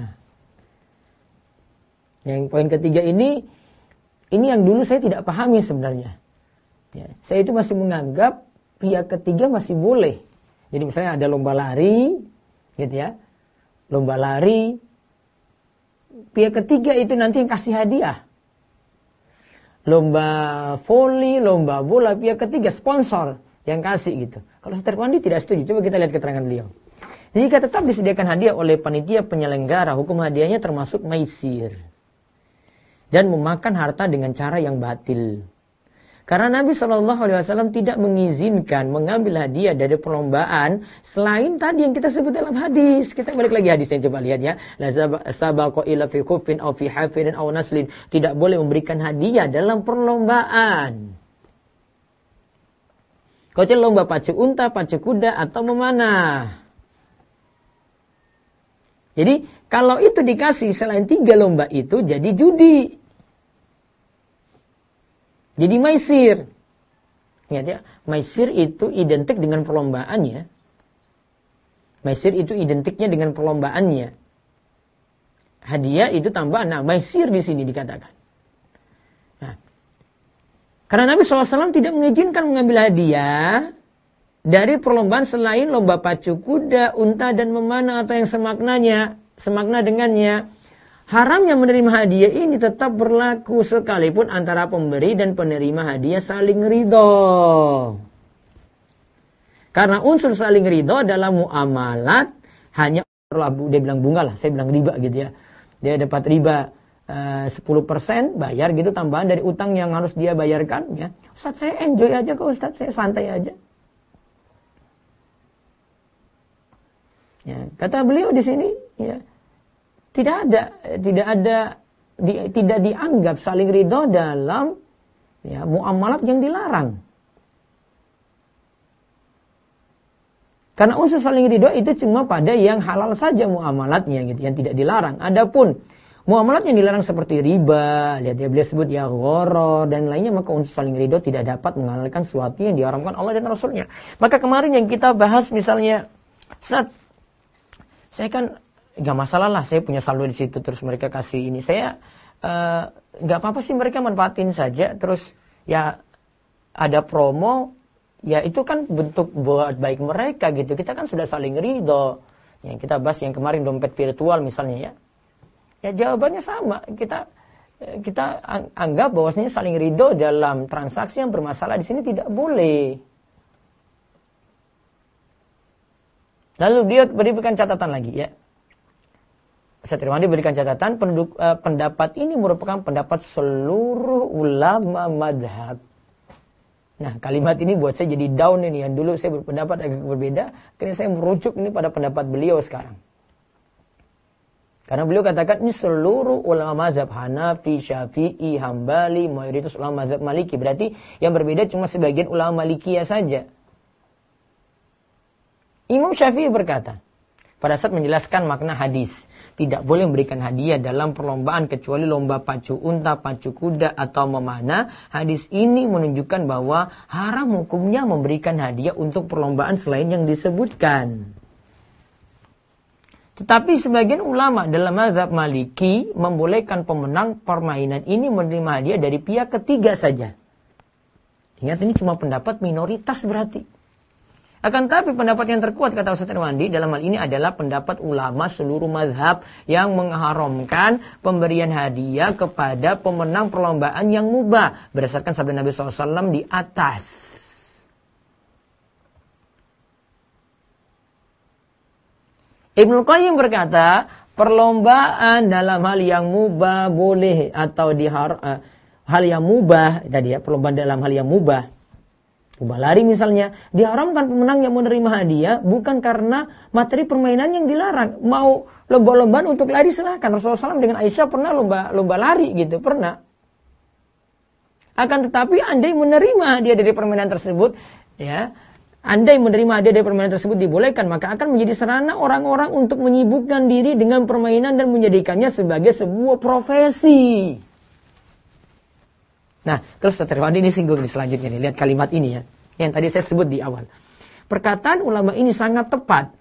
Yang poin ketiga ini yang dulu saya tidak pahami sebenarnya. Ya, saya itu masih menganggap pihak ketiga masih boleh. Jadi misalnya ada lomba lari, gitu ya. Lomba lari, pihak ketiga itu nanti yang kasih hadiah. Lomba voli, lomba bola, pihak ketiga sponsor. yang kasih gitu. Kalau Ustaz Irwandi tidak setuju, coba kita lihat keterangan beliau. Jika tetap disediakan hadiah oleh panitia penyelenggara, hukum hadiahnya termasuk maisir dan memakan harta dengan cara yang batil. Karena Nabi SAW tidak mengizinkan mengambil hadiah dari perlombaan selain tadi yang kita sebut dalam hadis. Kita balik lagi hadisnya, coba lihat ya. La sabaqa ila fi khufin aw fi hafidin aw naslin. Tidak boleh memberikan hadiah dalam perlombaan. Kecuali lomba pacu unta, pacu kuda atau memanah. Jadi kalau itu dikasih selain 3 lomba itu jadi judi. Jadi maisir. Ingat ya, maisir itu identik dengan perlombaannya. Maisir itu identiknya dengan perlombaannya. Hadiah itu tambahan. Nah, maisir di sini dikatakan. Nah, karena Nabi SAW tidak mengizinkan mengambil hadiah dari perlombaan selain lomba pacu kuda, unta, dan memanah atau yang semakna dengannya. Haramnya menerima hadiah ini tetap berlaku sekalipun antara pemberi dan penerima hadiah saling ridho. Karena unsur saling ridho dalam muamalat hanya dia bilang bunga lah, saya bilang riba gitu ya. Dia dapat riba 10% bayar gitu tambahan dari utang yang harus dia bayarkan ya. Ustaz saya enjoy aja kok Ustaz, saya santai aja. Ya, kata beliau di sini ya. Tidak dianggap saling ridho dalam ya, muamalat yang dilarang. Karena unsur saling ridho itu cuma pada yang halal saja muamalatnya gitu, yang tidak dilarang. Adapun muamalat yang dilarang seperti riba, lihat ya beliau sebut ya gharar dan lainnya, maka unsur saling ridho tidak dapat menghalalkan sesuatu yang diharamkan Allah dan Rasulnya. Maka kemarin yang kita bahas misalnya, Ustaz, saya kan nggak masalah lah, saya punya saldo di situ, terus mereka kasih ini, saya nggak apa-apa sih mereka manfaatin saja, terus ya ada promo, ya itu kan bentuk buat baik mereka gitu. Kita kan sudah saling ridho. Yang kita bahas yang kemarin dompet virtual misalnya ya, ya jawabannya sama. Kita anggap bahwasanya saling ridho dalam transaksi yang bermasalah di sini tidak boleh. Lalu dia berikan catatan lagi ya. Ustaz Irwandi berikan catatan, pendapat ini merupakan pendapat seluruh ulama madhab. Nah, kalimat ini buat saya jadi down ini. Yang dulu saya berpendapat agak berbeda, akhirnya saya merujuk ini pada pendapat beliau sekarang. Karena beliau katakan ini seluruh ulama mazhab Hanafi, Syafi'i, Hambali, mayoritas ulama mazhab Maliki. Berarti yang berbeda cuma sebagian ulama Malikiyah saja. Imam Syafi'i berkata, pada saat menjelaskan makna hadis, tidak boleh memberikan hadiah dalam perlombaan kecuali lomba pacu unta, pacu kuda, atau memanah. Hadis ini menunjukkan bahwa haram hukumnya memberikan hadiah untuk perlombaan selain yang disebutkan. Tetapi sebagian ulama dalam mazhab Maliki membolehkan pemenang permainan ini menerima hadiah dari pihak ketiga saja. Ingat, ini cuma pendapat minoritas berarti. Akan tapi pendapat yang terkuat kata Ustaz Irwandi dalam hal ini adalah pendapat ulama seluruh mazhab yang mengharamkan pemberian hadiah kepada pemenang perlombaan yang mubah berdasarkan sabda Nabi SAW di atas. Ibnu Qayyim berkata, perlombaan dalam hal yang mubah boleh atau hal yang mubah tadi ya, perlombaan dalam hal yang mubah. Lomba lari misalnya, diharamkan pemenang yang menerima hadiah bukan karena materi permainan yang dilarang. Mau lomba-lombaan untuk lari silakan. Rasulullah SAW dengan Aisyah pernah lomba lari gitu, pernah. Akan tetapi andai menerima hadiah dari permainan tersebut, ya, andai menerima hadiah dari permainan tersebut dibolehkan, maka akan menjadi sarana orang-orang untuk menyibukkan diri dengan permainan dan menjadikannya sebagai sebuah profesi. Nah, terus Ustaz Irwandi ini singgung di selanjutnya nih. Lihat kalimat ini ya. Yang tadi saya sebut di awal. Perkataan ulama ini sangat tepat.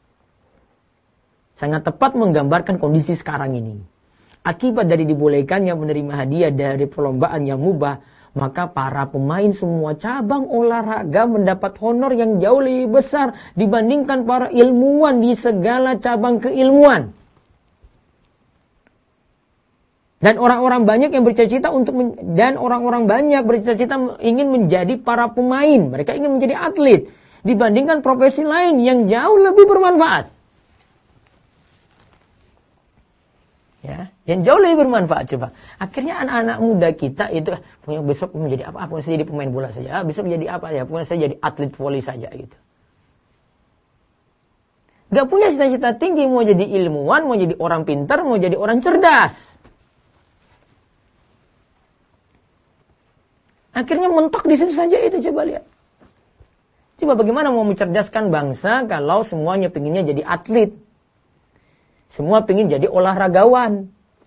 Sangat tepat menggambarkan kondisi sekarang ini. Akibat dari dibolehkannya menerima hadiah dari perlombaan yang mubah, maka para pemain semua cabang olahraga mendapat honor yang jauh lebih besar dibandingkan para ilmuwan di segala cabang keilmuan. Dan orang-orang banyak yang bercita-cita ingin menjadi para pemain. Mereka ingin menjadi atlet dibandingkan profesi lain yang jauh lebih bermanfaat. Ya, yang jauh lebih bermanfaat coba. Akhirnya anak-anak muda kita itu besok menjadi apa? Pokoknya saya jadi pemain bola saja. Besok menjadi apa ya? Pokoknya saya jadi atlet voli saja gitu. Gak punya cita-cita tinggi, mau jadi ilmuwan, mau jadi orang pintar, mau jadi orang cerdas. Akhirnya mentok di situ saja itu, coba lihat. Coba bagaimana mau mencerdaskan bangsa kalau semuanya pinginnya jadi atlet. Semua pingin jadi olahragawan.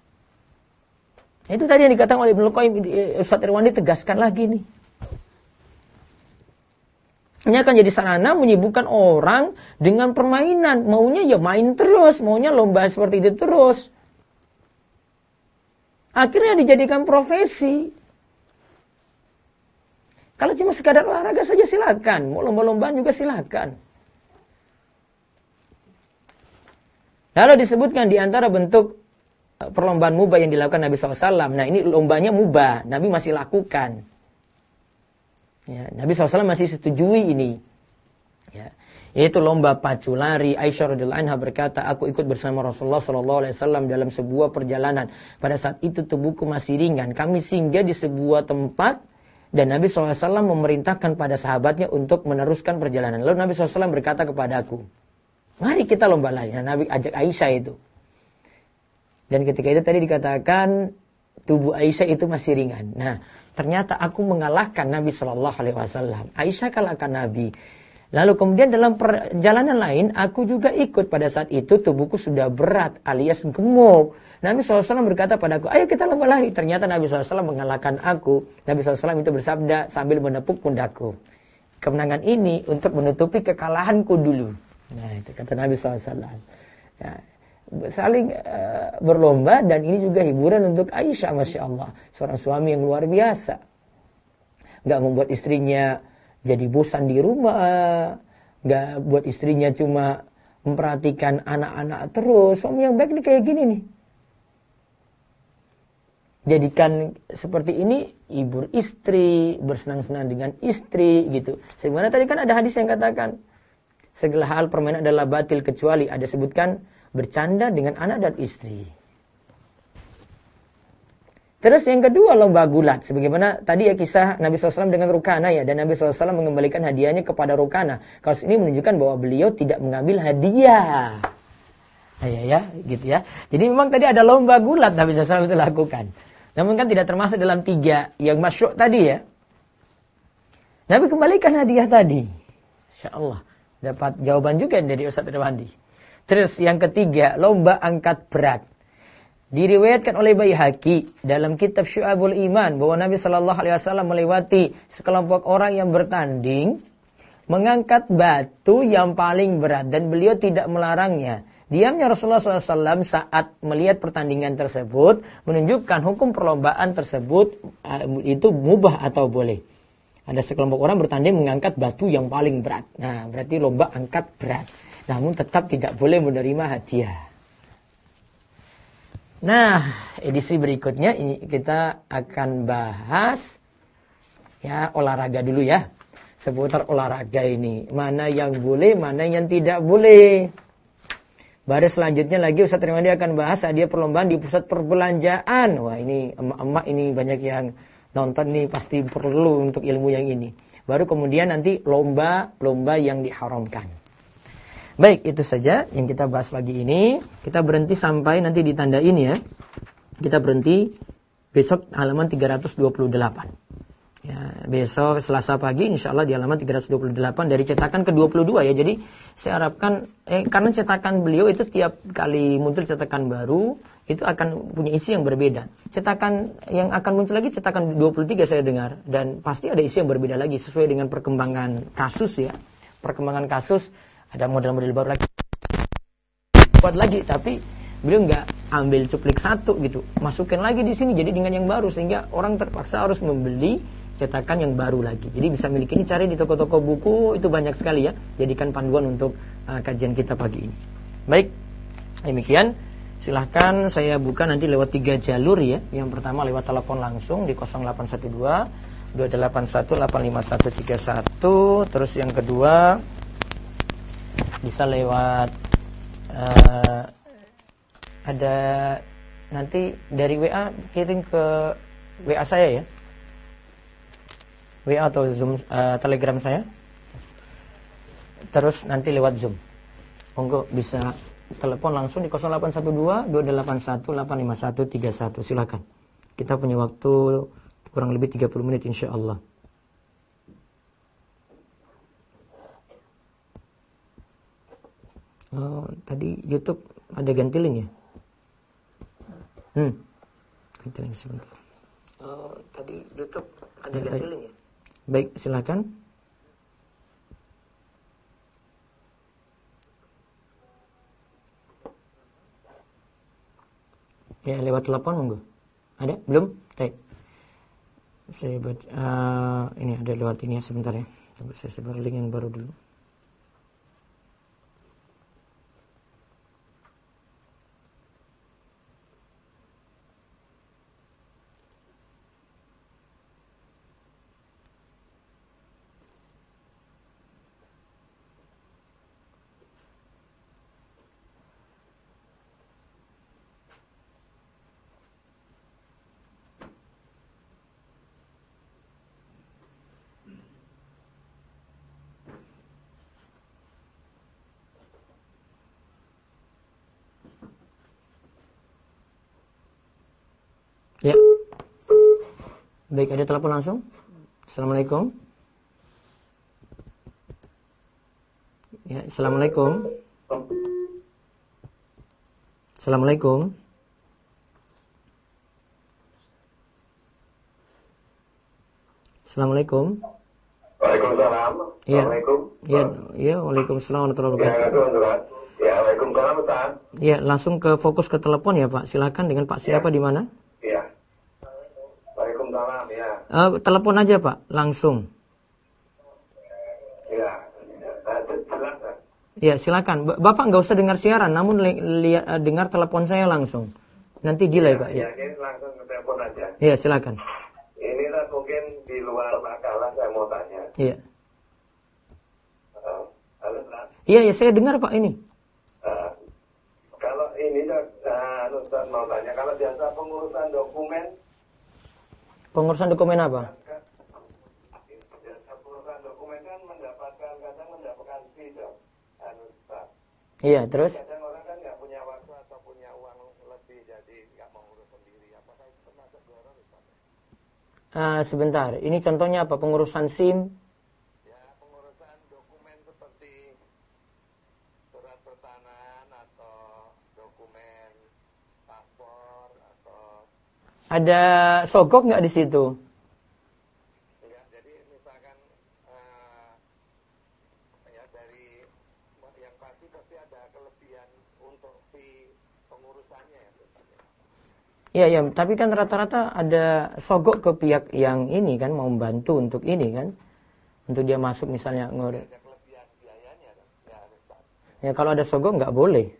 Itu tadi yang dikatakan oleh Ibnu Qayyim, Ustaz Irwandi tegaskan lagi nih. Ini akan jadi sarana menyibukkan orang dengan permainan. Maunya ya main terus, maunya lomba seperti itu terus. Akhirnya dijadikan profesi. Kalau cuma sekadar olahraga saja silakan, mau lomba-lombaan juga silakan. Lalu disebutkan di antara bentuk perlombaan mubah yang dilakukan Nabi SAW. Nah ini lombanya mubah, Nabi masih lakukan. Ya, Nabi SAW masih setujui ini. Ya, yaitu lomba pacu lari. Aisyah radhiyallahu anha berkata, aku ikut bersama Rasulullah SAW dalam sebuah perjalanan. Pada saat itu tubuhku masih ringan. Kami singgah di sebuah tempat. Dan Nabi SAW memerintahkan pada sahabatnya untuk meneruskan perjalanan. Lalu Nabi SAW berkata kepadaku, mari kita lomba lari. Nah, Nabi ajak Aisyah itu. Dan ketika itu tadi dikatakan tubuh Aisyah itu masih ringan. Nah, ternyata aku mengalahkan Nabi SAW. Aisyah kalahkan Nabi. Lalu kemudian dalam perjalanan lain, aku juga ikut. Pada saat itu tubuhku sudah berat alias gemuk. Nabi SAW berkata padaku, ayo kita lomba lari. Ternyata Nabi SAW mengalahkan aku. Nabi SAW itu bersabda sambil menepuk pundakku. Kemenangan ini untuk menutupi kekalahanku dulu. Nah itu kata Nabi SAW. Ya, saling berlomba dan ini juga hiburan untuk Aisyah, Masya Allah. Seorang suami yang luar biasa. Gak membuat istrinya jadi bosan di rumah. Gak buat istrinya cuma memperhatikan anak-anak terus. Suami yang baik nih kayak gini nih. Jadikan seperti ini, hibur istri, bersenang-senang dengan istri gitu. Sebagaimana tadi kan ada hadis yang katakan, segala hal permainan adalah batil kecuali ada sebutkan bercanda dengan anak dan istri. Terus yang kedua lomba gulat. Sebagaimana tadi ya kisah Nabi SAW dengan Rukana ya. Dan Nabi SAW mengembalikan hadiahnya kepada Rukana. Kalau ini menunjukkan bahwa beliau tidak mengambil hadiah. Ya, gitu ya. Jadi memang tadi ada lomba gulat Nabi SAW itu lakukan. Namun kan tidak termasuk dalam 3 yang masyhur tadi ya. Nabi kembalikan hadiah tadi. Insya Allah. Dapat jawaban juga dari Ustaz Irwandi. Terus yang ketiga, lomba angkat berat. Diriwayatkan oleh Baihaqi dalam kitab Syu'abul Iman bahwa Nabi SAW melewati sekelompok orang yang bertanding mengangkat batu yang paling berat dan beliau tidak melarangnya. Diamnya Rasulullah SAW saat melihat pertandingan tersebut menunjukkan hukum perlombaan tersebut itu mubah atau boleh. Ada sekelompok orang bertanding mengangkat batu yang paling berat. Nah, berarti lomba angkat berat. Namun tetap tidak boleh menerima hadiah. Nah, edisi berikutnya ini kita akan bahas ya olahraga dulu ya. Seputar olahraga ini. Mana yang boleh, mana yang tidak boleh. Baru selanjutnya lagi Ustaz Irwandi akan bahas hadiah perlombaan di pusat perbelanjaan. Wah ini emak-emak ini banyak yang nonton nih pasti perlu untuk ilmu yang ini. Baru kemudian nanti lomba yang diharamkan. Baik itu saja yang kita bahas pagi ini. Kita berhenti sampai nanti ditandain ya. Kita berhenti besok halaman 328. Ya, besok Selasa pagi insyaallah di halaman 328 dari cetakan ke-22 ya. Jadi saya harapkan karena cetakan beliau itu tiap kali muncul cetakan baru itu akan punya isi yang berbeda. Cetakan yang akan muncul lagi cetakan 23 saya dengar dan pasti ada isi yang berbeda lagi sesuai dengan perkembangan kasus ya. Perkembangan kasus ada model-model baru lagi. Buat lagi tapi beliau nggak ambil cuplik satu gitu. Masukin lagi di sini jadi dengan yang baru sehingga orang terpaksa harus membeli cetakan yang baru lagi. Jadi bisa milik ini cari di toko-toko buku itu banyak sekali ya. Jadikan panduan untuk kajian kita pagi ini. Baik, demikian Silahkan saya buka nanti lewat 3 jalur ya. Yang pertama lewat telepon langsung di 0812 281 85131. Terus yang kedua bisa lewat ada nanti dari WA kirim ke WA saya ya. WA atau Zoom Telegram saya. Terus nanti lewat Zoom. Monggo bisa telepon langsung di 0812 281 85131. Silakan. Kita punya waktu kurang lebih 30 menit insyaallah. Tadi YouTube ada ganti link ya? Ganti link sebentar. Tadi YouTube ada ganti link ya? Baik, silakan. Ya, lewat telepon monggo. Ada? Belum? Baik. Saya baca ini ada lewat ini ya, sebentar ya. Coba saya sebar link yang baru dulu. Ya. Baik, ada telepon langsung. Assalamualaikum. Ya, assalamualaikum. Assalamualaikum. Assalamualaikum. Waalaikumsalam. Ya. Assalamualaikum. Ya, waalaikumsalam warahmatullahi wabarakatuh. Ya, waalaikumsalam Ustaz. Ya, langsung ke fokus ke telepon ya, Pak. Silakan dengan Pak siapa di mana? Ya. Waalaikumsalam ya. Telepon aja, Pak, langsung. Ya. Jelas. Ya, silakan. Bapak nggak usah dengar siaran, namun dengar telepon saya langsung. Nanti delay, Pak. Ya, ini langsung ke telepon aja. Ya, silakan. Ini lah mungkin di luar makalah saya mau tanya. Iya. Halo, Ustaz. Iya, saya dengar, Pak, ini. Kalau ini Ustaz mau tanya, kalau jasa pengurusan dokumen. Pengurusan dokumen apa? Jasa pengurusan dokumen kan kadang mendapatkan fee, Ustaz. Iya, terus? Kadang orang kan nggak punya waktu atau punya uang lebih, jadi nggak mau urus sendiri. Apakah itu termasuk dolar, Ustaz? Sebentar, ini contohnya apa? Pengurusan SIM? Ya, pengurusan dokumen seperti surat pertanahan atau dokumen paspor atau Ada sogok nggak di situ? enggak. Jadi misalkan ya dari yang pasti ada kelebihan untuk fee pengurusannya ya. Iya, ya, tapi kan rata-rata ada sogok ke pihak yang ini kan, mau membantu untuk ini kan. Untuk dia masuk misalnya ngurus. Ada kelebihan biayanya kan? Ya, Ustaz. Ya, kalau ada sogok nggak boleh.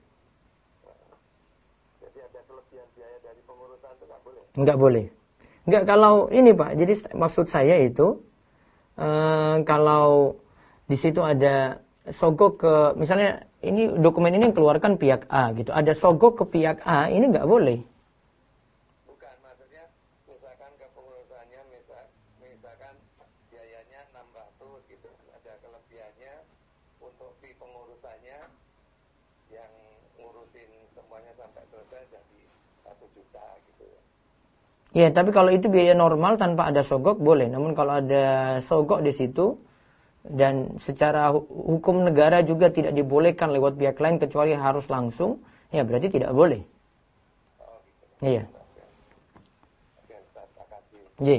Jadi ada kelebihan biaya dari pengurusan itu nggak boleh. Nggak boleh. Nggak, kalau ini Pak, jadi maksud saya itu kalau di situ ada sogok ke, misalnya ini dokumen ini yang keluarkan pihak A gitu, ada sogok ke pihak A, ini nggak boleh. Bukan, maksudnya misalkan ke pengurusannya misalkan biayanya 600 gitu, ada kelebihannya untuk fee pengurusannya yang ngurusin semuanya sampai selesai jadi 1 juta gitu. Ya, tapi kalau itu biaya normal tanpa ada sogok boleh. Namun kalau ada sogok di situ dan secara hukum negara juga tidak dibolehkan lewat pihak lain kecuali harus langsung, ya berarti tidak boleh. Oh gitu. Iya. Oke, Ustaz, makasih. Iya.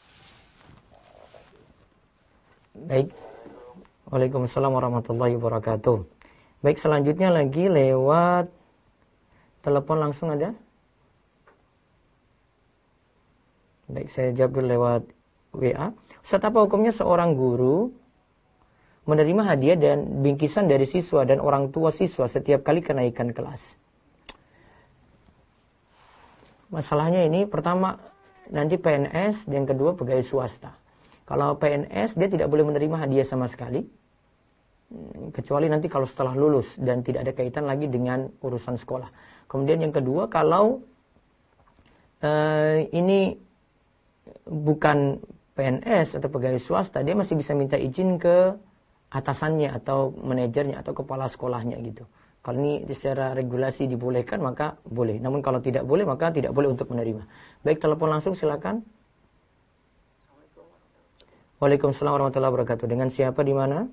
Baik. Waalaikumsalam warahmatullahi wabarakatuh. Baik, selanjutnya lagi lewat telepon langsung ada? Baik, saya jawab dulu lewat WA. Ustaz, apa hukumnya seorang guru menerima hadiah dan bingkisan dari siswa dan orang tua siswa setiap kali kenaikan kelas? masalahnya ini pertama nanti PNS, yang kedua pegawai swasta. Kalau PNS dia tidak boleh menerima hadiah sama sekali, kecuali nanti kalau setelah lulus dan tidak ada kaitan lagi dengan urusan sekolah. Kemudian yang kedua, kalau ini bukan PNS atau pegawai swasta, dia masih bisa minta izin ke atasannya atau manajernya atau kepala sekolahnya gitu. Kalau ini secara regulasi dibolehkan maka boleh. Namun kalau tidak boleh maka tidak boleh untuk menerima. Baik, telepon langsung silakan. Waalaikumsalam warahmatullahi wabarakatuh. Dengan siapa di mana?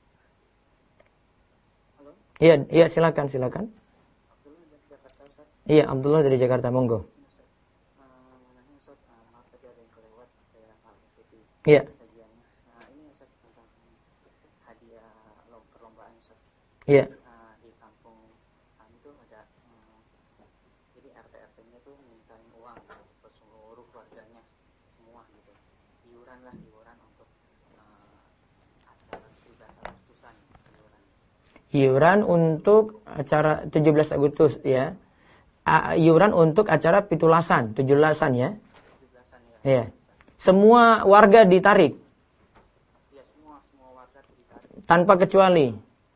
Halo? Iya silakan. Abdullah dari Jakarta, Ustaz. Iya, Abdullah dari Jakarta, monggo. Menanya Ustaz, maaf tadi ada yang kelewat, saya mengikuti Iya. kajiannya. Ini Ustaz tentang hadiah perlombaan Ustaz. Iya. Di kampung kami itu ada, jadi RT-RT-nya tuh mintain uang ke seluruh keluarganya semua gitu. Iuran untuk acara 17 Agustusan iuran. Iuran untuk acara 17 Agustus ya. Iuran untuk acara pitulasan, 17-an ya. 17-an ya. Iya. Semua warga ditarik. Ya, semua warga ditarik. Tanpa kecuali.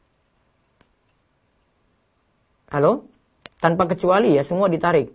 Halo? Tanpa kecuali ya, semua ditarik.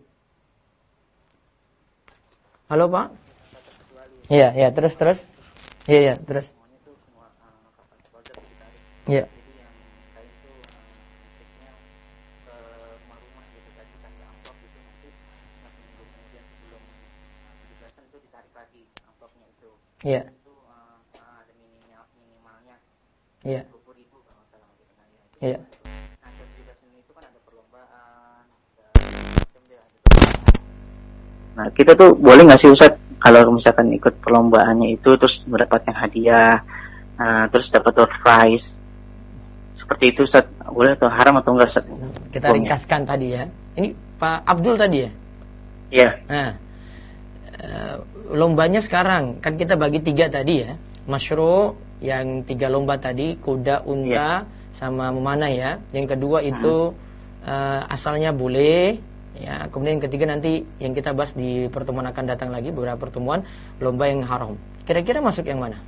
Halo, Pak? Iya, terus. Iya, terus. Semuanya tuh semua keluarga ditarik. Iya. Jadi yang saya itu musiknya ke rumah-rumah gitu, kasih amplop gitu, nanti seminggu kemudian sebelum 17-an itu ditarik lagi amplopnya itu. Iya. Itu ada minimalnya Iya. 20.000 kalau nggak salah gitu. Nah, ya, itu. Iya. Nah, 17-an itu kan ada perlombaan, macam dia ada perlombaan. Nah, kita tuh boleh nggak sih Ustaz kalau misalkan ikut perlombaannya itu terus mendapatkan hadiah, terus dapat door prize seperti itu Ustaz, boleh atau haram atau enggak Ustaz? Kita ringkaskan tadi ya. Ini Pak Abdul tadi ya? Iya. Nah, lombanya sekarang kan kita bagi 3 tadi ya. Masyru' yang 3 lomba tadi, kuda, unta, sama memanah ya. Yang kedua itu asalnya boleh ya. Kemudian yang ketiga nanti yang kita bahas di pertemuan akan datang lagi, beberapa pertemuan, lomba yang haram. Kira-kira masuk yang mana?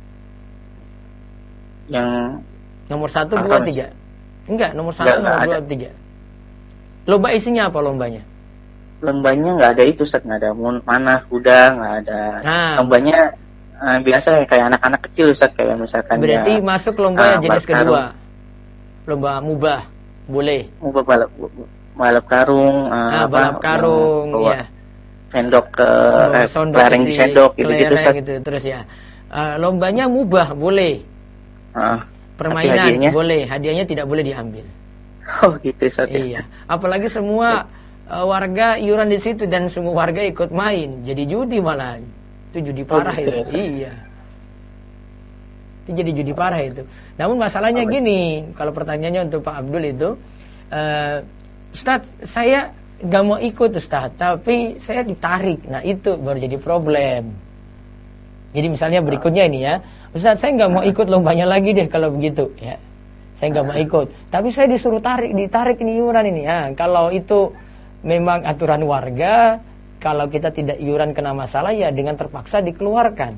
Yang Nomor 1, 2, 3. Enggak, nomor 1, nomor 2, 3. Lomba isinya apa lombanya? Lombanya nggak ada itu Ustaz, nggak ada mana kuda, nggak ada. Lombanya biasa kayak anak-anak kecil Ustaz, kayak misalkan. Berarti masuk lomba jenis kedua. Lomba mubah, boleh. Mubah balap karung, balap karung, ya. Sendok ke kelereng di sendok gitu Ustaz. Gitu, terus ya. Lombanya mubah, boleh. Permainan boleh, hadiahnya tidak boleh diambil. Oh gitu Ustaz. Iya. Apalagi semua warga iuran di situ dan semua warga ikut main, jadi judi malah. Itu judi parah gitu, itu. Iya. Itu jadi judi parah itu. Namun masalahnya gini, kalau pertanyaannya untuk Pak Abdul itu, Ustaz, saya gak mau ikut Ustaz, tapi saya ditarik. Nah itu baru jadi problem. Jadi misalnya berikutnya ini ya, Ustaz saya gak mau ikut lombanya lagi deh kalau begitu ya. Saya gak mau ikut, tapi saya disuruh ditarik ini iuran ini ya. Kalau itu memang aturan warga, kalau kita tidak iuran kena masalah ya dengan terpaksa dikeluarkan.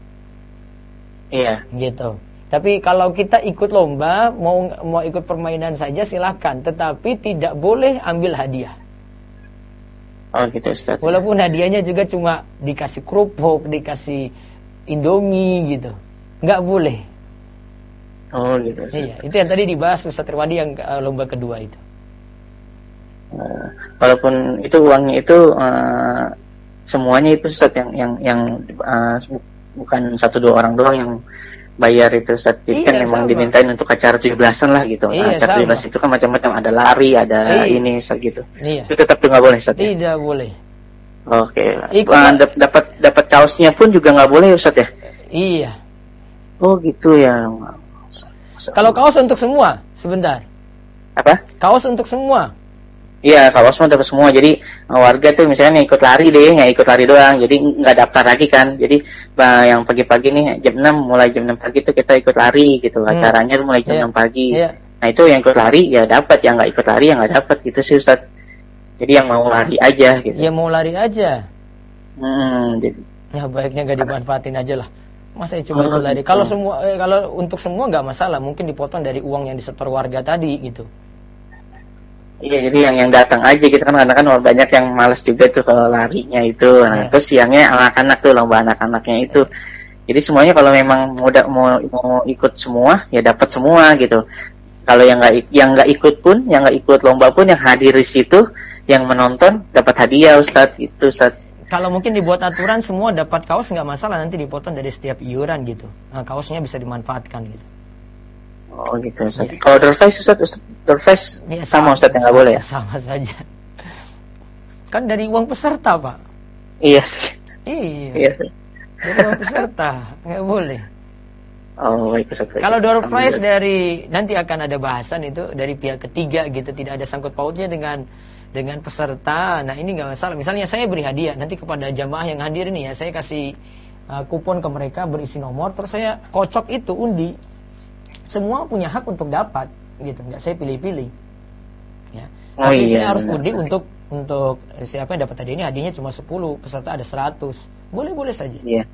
Iya. Gitu. Tapi kalau kita ikut lomba, mau ikut permainan saja silakan, tetapi tidak boleh ambil hadiah. Oh gitu Ustaz. Walaupun hadiahnya juga cuma dikasih kerupuk, dikasih Indomie gitu, nggak boleh. Oh gitu Ustaz. Iya, itu yang tadi dibahas Ustaz Irwadi yang lomba kedua itu. Walaupun itu uangnya itu semuanya itu Ustaz yang bukan 1-2 orang doang yang bayar itu Ustaz. Jadi kan memang dimintain untuk acara 17-an lah gitu. Acara 17 itu kan macam-macam, ada lari, ada ini Ustaz gitu. Iya. Itu tetap nggak boleh Ustaz. Tidak boleh. Oke. Dapat kaosnya pun juga nggak boleh Ustaz ya? Iya. Oh gitu ya. Kalau kaos untuk semua, sebentar. Apa? Kaos untuk semua. Iya, kaos mah untuk semua. Jadi warga tuh misalnya ikut lari deh, nggak ikut lari doang. Jadi nggak daftar lagi kan. Jadi yang pagi-pagi nih mulai jam 6 pagi tuh kita ikut lari gitu. Acaranya tuh mulai jam 6 pagi. Nah itu yang ikut lari ya dapat, yang nggak ikut lari ya nggak dapat gitu sih Ustaz. Jadi yang mau lari aja gitu. Ya mau lari aja. Jadi. Ya baiknya gak dimanfaatin aja lah. Masa coba ikut lari. Kalau untuk semua nggak masalah, mungkin dipotong dari uang yang disetor warga tadi gitu. Iya, jadi yang datang aja gitu kan, karena kan banyak yang malas juga tuh kalau larinya itu. Nah, terus siangnya anak-anak tuh, lomba anak-anaknya itu. Jadi semuanya kalau memang mau ikut semua, ya dapat semua gitu. Kalau yang nggak ikut pun, yang nggak ikut lomba pun, yang hadir di situ, yang menonton dapat hadiah, Ustadz, gitu, Ustadz. Kalau mungkin dibuat aturan semua dapat kaos nggak masalah, nanti dipotong dari setiap iuran gitu. Nah, kaosnya bisa dimanfaatkan gitu. Oh gitu, Ustaz. Kalau door prize Ya, sama Ustaz yang nggak boleh ya? Sama saja. Kan dari uang peserta, Pak. Iya. Iya. Dari uang peserta, nggak boleh. Oh baik, Ustaz. Kalau door prize dari nanti akan ada bahasan itu dari pihak ketiga gitu, tidak ada sangkut pautnya dengan peserta. Nah ini nggak masalah. Misalnya saya beri hadiah nanti kepada jamaah yang hadir nih ya, saya kasih kupon ke mereka berisi nomor, terus saya kocok itu undi. Semua punya hak untuk dapat, gitu. Nggak saya pilih-pilih. Ya. Tapi saya harus undi untuk siapa yang dapat hadiah ini, hadiahnya cuma 10, peserta ada 100. Boleh saja. Iya.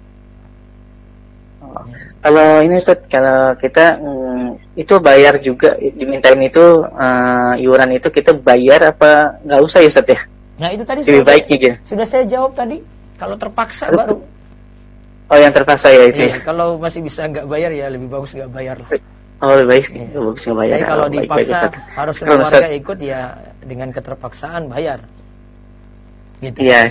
Kalau ini Ustaz, kalau kita itu bayar juga, dimintain itu iuran itu kita bayar apa nggak usah ya Ustaz ya? Nah itu tadi sudah saya jawab tadi. Kalau terpaksa baru. Oh yang terpaksa ya itu. Iya, kalau masih bisa nggak bayar ya lebih bagus nggak bayar lah. Oh lebih bagus nggak bayar. Jadi kalau dipaksa harus keluarga ikut ya dengan keterpaksaan bayar. Gitu. Iya.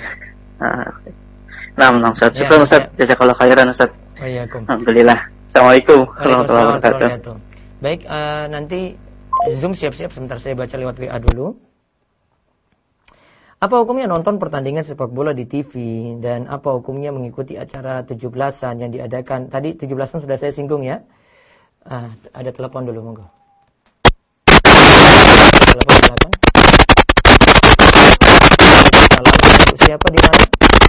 Nah Ustaz, syukur Ustaz, jazakallahu khairan Ustaz. Alhamdulillah. Assalamualaikum warahmatullahi wabarakatuh. Baik, nanti Zoom siap-siap sebentar, saya baca lewat WA dulu. Apa hukumnya nonton pertandingan sepak bola di TV dan apa hukumnya mengikuti acara 17-an yang diadakan? Tadi 17-an sudah saya singgung ya. Ada telepon dulu, monggo. Telepon silakan. Siapa di mana?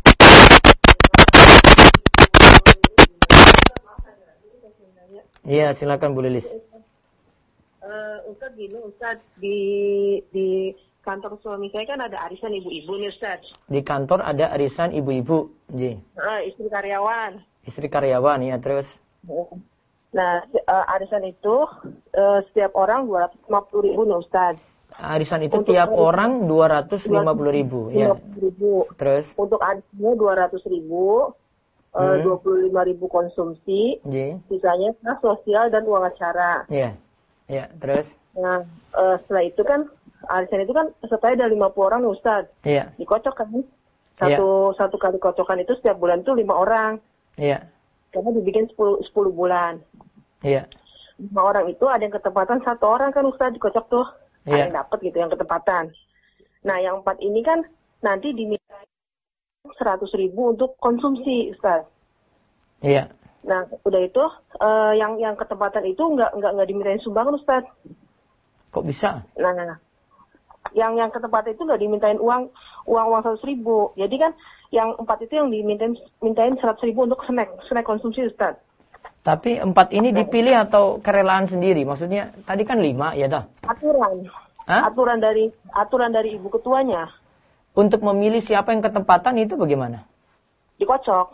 Iya, silakan Bu Lilis. Ustaz gini, Ustaz di kantor suami saya kan ada arisan ibu-ibu nih Ustaz. Di kantor ada arisan ibu-ibu, Ji. Istri karyawan. Istri karyawan ya, terus. Nah, arisan itu setiap orang 250.000 nih Ustaz. Arisan itu untuk tiap orang 250.000 ya. 250.000. Terus untuk arisannya 200.000. 25.000 konsumsi, sisanya kas sosial dan uang acara. Iya, terus. Nah, setelah itu kan arisan itu kan pesertanya ada 50 orang nih Ustaz. Iya. Dikocok kan? Satu kali kocokan itu setiap bulan itu 5 orang. Iya. Karena dibikin 10 bulan. Iya. 5 orang itu ada yang ketempatan 1 orang kan Ustaz dikocok tuh. Ada yang dapat gitu yang ketempatan. Nah, yang 4 ini kan nanti diminta 100.000 untuk konsumsi, Ustaz. Iya. Nah, udah itu yang ketempatan itu nggak dimintain sumbangan, Ustaz. Kok bisa? Nah, yang ketempatan itu nggak dimintain uang 100.000. Jadi kan yang 4 itu yang dimintain 100.000 untuk snack konsumsi, Ustaz. Tapi 4 ini dipilih atau kerelaan sendiri? Maksudnya tadi kan 5 ya dah. Aturan. Hah? Aturan dari ibu ketuanya. Untuk memilih siapa yang ketempatan itu bagaimana? Dikocok.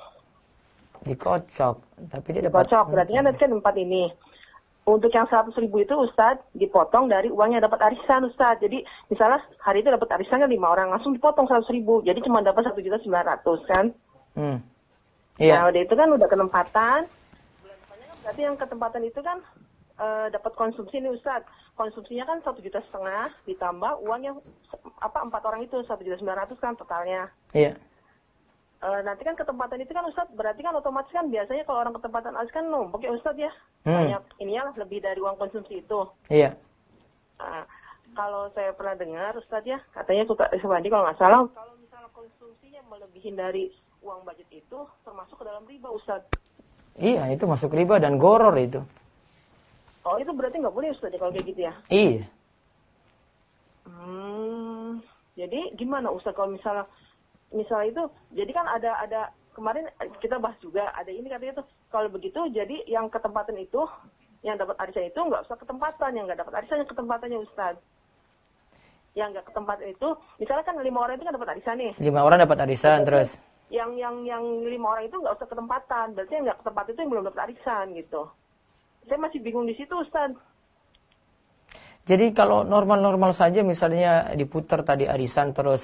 Tapi dia dapat. Dikocok. Berarti kan nanti kan 4 ini. Untuk yang 100.000 itu Ustaz dipotong dari uang yang dapat arisan Ustaz. Jadi misalnya hari itu dapat arisan kan 5 orang, langsung dipotong 100.000. Jadi cuma dapat 1.900.000 kan? Iya. Nah udah itu kan udah ketempatan. Bulan depannya kan berarti yang ketempatan itu kan dapat konsumsi nih Ustaz. Konsumsinya kan 1,5 juta ditambah uang yang 4 orang itu 1.900.000 kan totalnya. Iya. Nanti kan ketempatan itu kan Ustaz berarti kan otomatis kan biasanya kalau orang ketempatan alis kan numpuk ya Ustaz ya. Banyak ininya lah lebih dari uang konsumsi itu. Iya. Kalau saya pernah dengar Ustaz ya, katanya Subandi kalau nggak salah kalau misalnya konsumsinya melebihin dari uang budget itu termasuk ke dalam riba Ustaz. Iya, itu masuk riba dan goror itu. Oh, itu berarti nggak boleh Ustaz ya kalau kayak gitu ya? Iya. Jadi gimana Ustaz kalau misalnya itu, jadi kan ada kemarin kita bahas juga ada ini katanya tuh kalau begitu jadi yang ketempatan itu yang dapat arisan itu nggak usah ketempatan, yang nggak dapat arisan yang ketempatannya Ustaz. yang nggak ke tempat itu, misalnya kan 5 orang itu kan dapat arisan nih. 5 orang dapat arisan terus. Yang 5 orang itu nggak usah ketempatan, berarti yang nggak ke tempat itu yang belum dapat arisan gitu. Saya masih bingung di situ, Ustaz. Jadi kalau normal-normal saja, misalnya diputar tadi arisan terus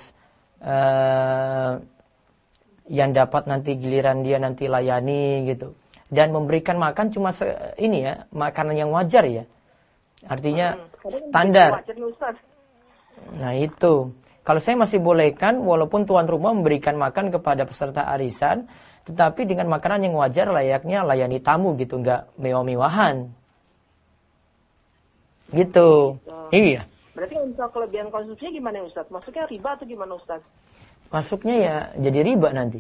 yang dapat nanti giliran dia nanti layani gitu. Dan memberikan makan cuma ini ya, makanan yang wajar ya. Artinya standar. Nah itu. Kalau saya masih bolehkan, walaupun tuan rumah memberikan makan kepada peserta arisan, tetapi dengan makanan yang wajar layaknya layani tamu gitu, nggak mewah-mewahan. Gitu. Iya. Berarti untuk kelebihan konsumsinya gimana Ustaz? Masuknya riba atau gimana Ustaz? Masuknya ya jadi riba nanti.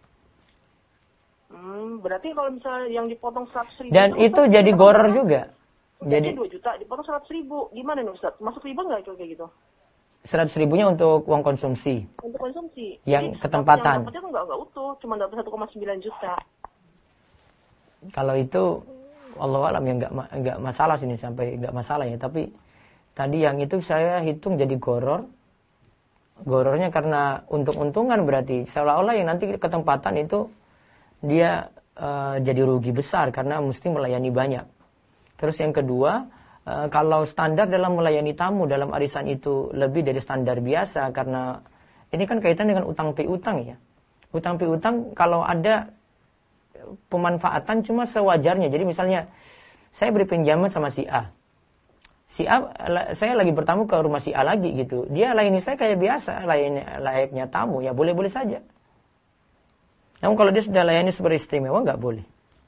Berarti kalau misalnya yang dipotong 100.000 dan itu Ustaz, jadi goror juga. Jadi 2 juta dipotong 100.000, gimana nih Ustaz? Masuk riba nggak kayak gitu? 100.000-nya untuk uang konsumsi. Untuk konsumsi. Yang jadi, ketempatan. Yang dapatnya nggak utuh, cuma dapat 1,9 juta. Kalau itu Allah alam ya nggak masalah sini, sampai nggak masalah ya. Tapi tadi yang itu saya hitung jadi goror. Gorornya karena untung-untungan, berarti seolah-olah yang nanti ketempatan itu dia jadi rugi besar karena mesti melayani banyak. Terus yang kedua, kalau standar dalam melayani tamu dalam arisan itu lebih dari standar biasa, karena ini kan kaitan dengan utang piutang ya. Utang piutang kalau ada pemanfaatan cuma sewajarnya. Jadi misalnya saya beri pinjaman sama si A. Si A, saya lagi bertamu ke rumah si A lagi gitu. Dia layani saya kayak biasa, layaknya tamu ya, boleh-boleh saja. Namun kalau dia sudah layani seperti istimewa, nggak boleh.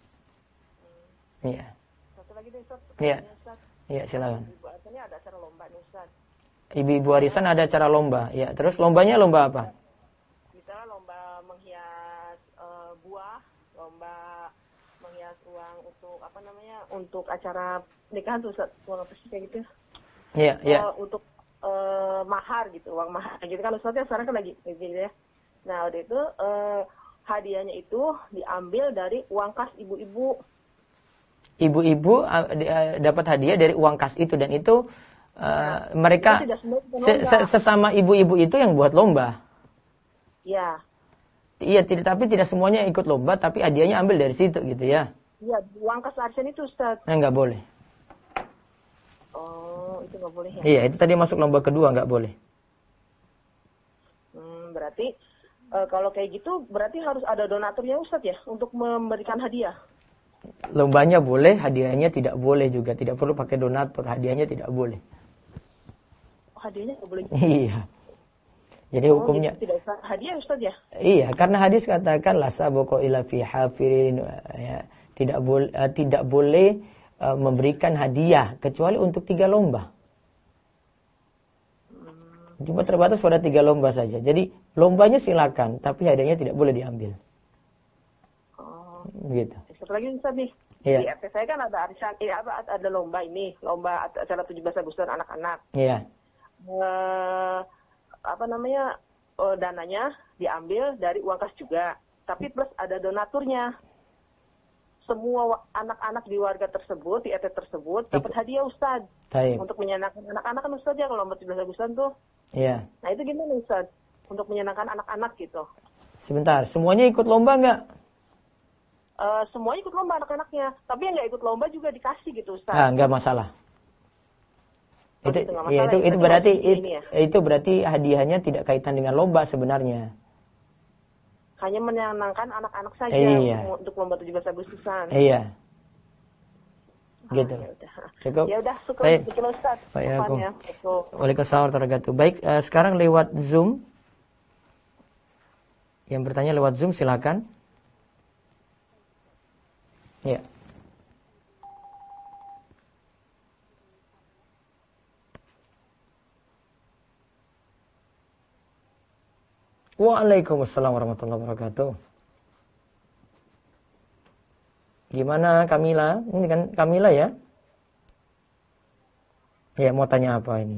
Iya. Satu lagi deh Ustaz. Iya. Iya, silakan. Ibu arisannya ada acara lomba nih Ustaz. Ibu arisan ada acara lomba. Ya, terus lombanya lomba apa? Misalnya lomba menghias buah, lomba menghias uang untuk apa namanya? Untuk acara nikahan tuh Ustaz. Uang apa sih kayak gitu? Iya, iya. Untuk mahar gitu, uang mahar gitu kan Ustaz ya, sekarang kan lagi gitu ya. Nah, waktu itu hadiahnya itu diambil dari uang kas ibu-ibu. Ibu-ibu dapat hadiah dari uang kas itu, dan itu mereka sesama ibu-ibu itu yang buat lomba. Iya. Iya, tapi tidak semuanya ikut lomba, tapi hadiahnya ambil dari situ gitu ya. Iya, uang kas arisan itu Ustaz. Nggak boleh. Oh, itu nggak boleh ya? Iya, itu tadi masuk lomba kedua, nggak boleh. Berarti kalau kayak gitu berarti harus ada donaturnya Ustaz ya untuk memberikan hadiah. Lombanya boleh, hadiahnya tidak boleh juga. Tidak perlu pakai donatur, hadiahnya tidak boleh. Oh, hadiahnya nggak boleh. Iya. Jadi hukumnya tidak usah hadiah Ustaz ya? Iya, karena hadis katakan la sabaqo ila fi hafirin, ya, tidak boleh memberikan hadiah kecuali untuk 3 lomba. Cuma terbatas pada 3 lomba saja. Jadi lombanya silakan, tapi hadiahnya tidak boleh diambil. Oh. Gitu. Satu lagi Ustaz nih. Iya. Di RT saya kan ada arisan, ada lomba ini, lomba acara 17 Agustus anak-anak. Iya. Dananya diambil dari uang kas juga, tapi plus ada donaturnya. Semua anak-anak di warga tersebut, di RT tersebut dapat hadiah Ustaz. Taib. Untuk menyenangkan anak-anak kan Ustaz ya, kalau lomba 17 Agustus tuh. Iya. Nah itu gimana Ustaz? Untuk menyenangkan anak-anak gitu. Sebentar, semuanya ikut lomba nggak? Semuanya ikut lomba anak-anaknya, tapi yang nggak ikut lomba juga dikasih gitu Ustaz. Nggak masalah. Oh, itu berarti itu berarti hadiahnya tidak kaitan dengan lomba sebenarnya. Hanya menyenangkan anak-anak saja untuk lomba 17 Agustusan. Iya. Gitu. Cukup. Ya udah, cukup bikin Ustaz. Waalaikumsalam warahmatullahi wabarakatuh. Baik, sekarang lewat Zoom. Yang bertanya lewat Zoom silakan. Ya. Waalaikumsalam warahmatullahi wabarakatuh. Gimana Kamila? Ini kan Kamila ya? Ya, mau tanya apa ini?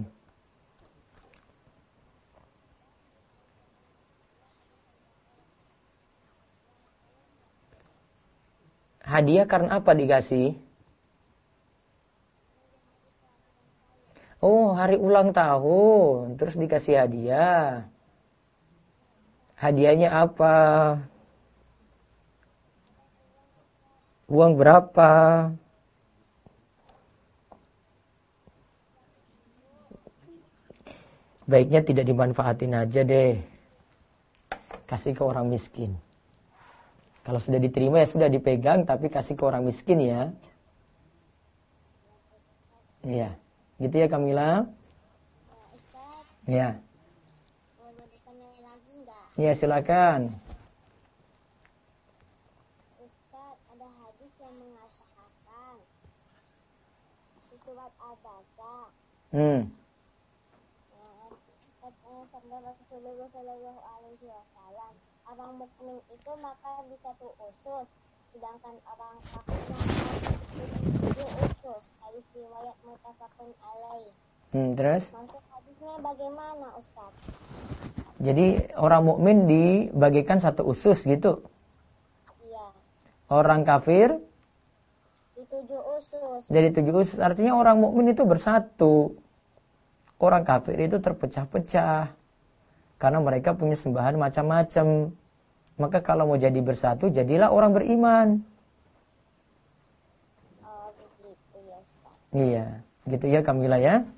Hadiah karena apa dikasih? Oh, hari ulang tahun, terus dikasih hadiah. Hadiahnya apa? Uang berapa? Baiknya tidak dimanfaatin aja deh. Kasih ke orang miskin. Kalau sudah diterima ya sudah dipegang, tapi kasih ke orang miskin ya. Iya. Gitu ya Kamila? Iya. Iya silakan. Ustaz, ada hadis yang mengatakan di surat Al-Baqarah. Sabda Rasulullah Shallallahu Alaihi Wasallam, orang mukmin itu makan di satu usus, sedangkan orang kafir makan di 7 usus. Hadis riwayat muttafaqun alaih. Terus? Maksud hadisnya bagaimana Ustaz? Jadi orang mukmin dibagikan satu usus gitu. Iya. Orang kafir Di 7 usus. jadi 7 usus. Artinya orang mukmin itu bersatu. Orang kafir itu terpecah-pecah. Karena mereka punya sembahan macam-macam. Maka kalau mau jadi bersatu, jadilah orang beriman. Oh begitu ya Ustaz. Iya, gitu ya Kamila ya.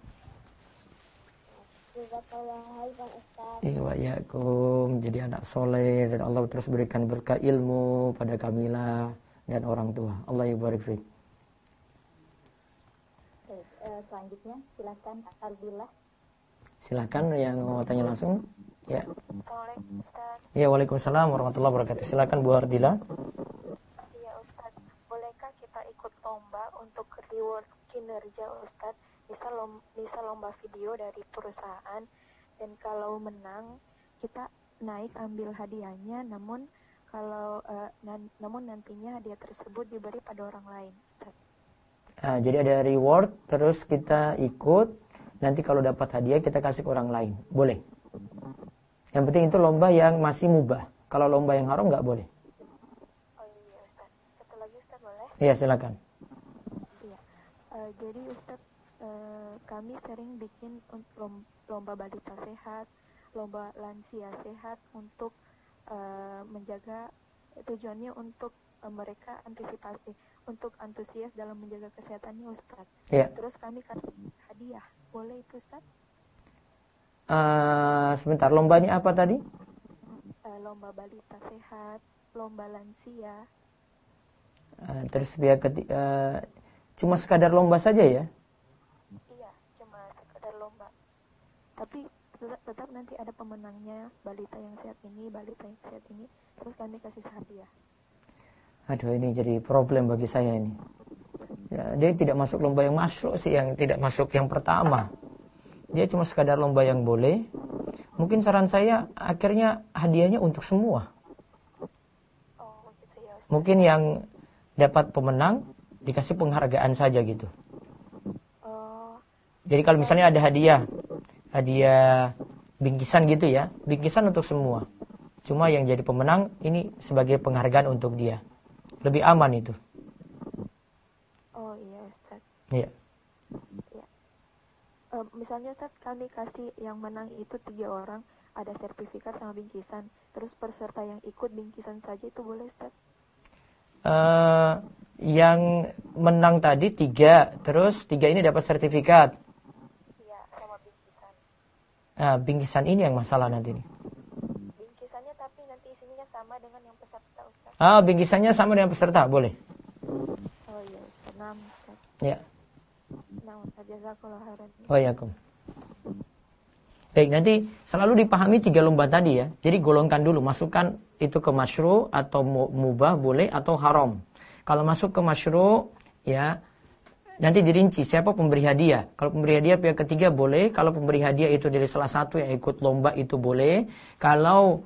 Iwayakum, jadi anak soleh dan Allah terus berikan berkah ilmu pada Kamila dan orang tua. Allah yubarik fiik. Selanjutnya silakan Alhamdulillah. Silakan yang mau tanya langsung. Ya. Assalamualaikum Ustaz. Ya, waalaikumsalam warahmatullahi wabarakatuh. Silakan Bu Ardila. Iya Ustaz, bolehkah kita ikut lomba untuk reward kinerja Ustaz? Misal lomba video dari perusahaan, dan kalau menang kita naik ambil hadiahnya, namun nantinya hadiah tersebut diberi pada orang lain Ustaz. Jadi ada reward, terus kita ikut. Nanti kalau dapat hadiah kita kasih ke orang lain. Boleh. Yang penting itu lomba yang masih mubah. Kalau lomba yang haram nggak boleh. Oh iya Ustaz. Satu lagi Ustaz boleh? Iya silakan. Iya. Jadi Ustaz, kami sering bikin lomba balita sehat, lomba lansia sehat untuk menjaga, tujuannya untuk mereka untuk antusias dalam menjaga kesehatannya Ustaz. Iya. Terus kami kasih hadiah. Boleh itu Ustaz? Sebentar, lombanya apa tadi? Lomba balita sehat, lomba lansia. Terus pihak cuma sekadar lomba saja ya? Iya, cuma sekadar lomba. Tapi tetap nanti ada pemenangnya, balita yang sehat ini, balita yang sehat ini. Terus kami kasih hadiah. Aduh, ini jadi problem bagi saya ini. Ya, dia tidak masuk lomba yang masuk sih, yang tidak masuk yang pertama. Dia cuma sekadar lomba yang boleh. Mungkin saran saya akhirnya hadiahnya untuk semua. Oh, gitu ya Ustaz. Mungkin yang dapat pemenang dikasih penghargaan saja gitu. Oh. Jadi kalau misalnya ada hadiah bingkisan gitu ya, bingkisan untuk semua. Cuma yang jadi pemenang ini sebagai penghargaan untuk dia. Lebih aman itu. Oh iya Ustaz. Iya. Ya. Misalnya Ustaz, kami kasih yang menang itu 3 orang, ada sertifikat sama bingkisan. Terus peserta yang ikut bingkisan saja itu boleh Ustaz? Yang menang tadi 3, terus 3 ini dapat sertifikat. Iya, sama bingkisan. Bingkisan ini yang masalah nanti nih. Bingkisannya tapi nanti isinya sama dengan yang peserta Ustaz. Bingkisannya sama dengan peserta, boleh. Oh iya Ustaz, nama Ustaz. Ya. Nama Ustaz, jazakallahu khairan. Waalaikumsalam. Baik, nanti selalu dipahami 3 lomba tadi ya. Jadi golongkan dulu, masukkan itu ke masyru' atau mubah boleh atau haram. Kalau masuk ke masyru' ya, nanti dirinci siapa pemberi hadiah. Kalau pemberi hadiah pihak ketiga boleh. Kalau pemberi hadiah itu dari salah satu yang ikut lomba itu boleh. Kalau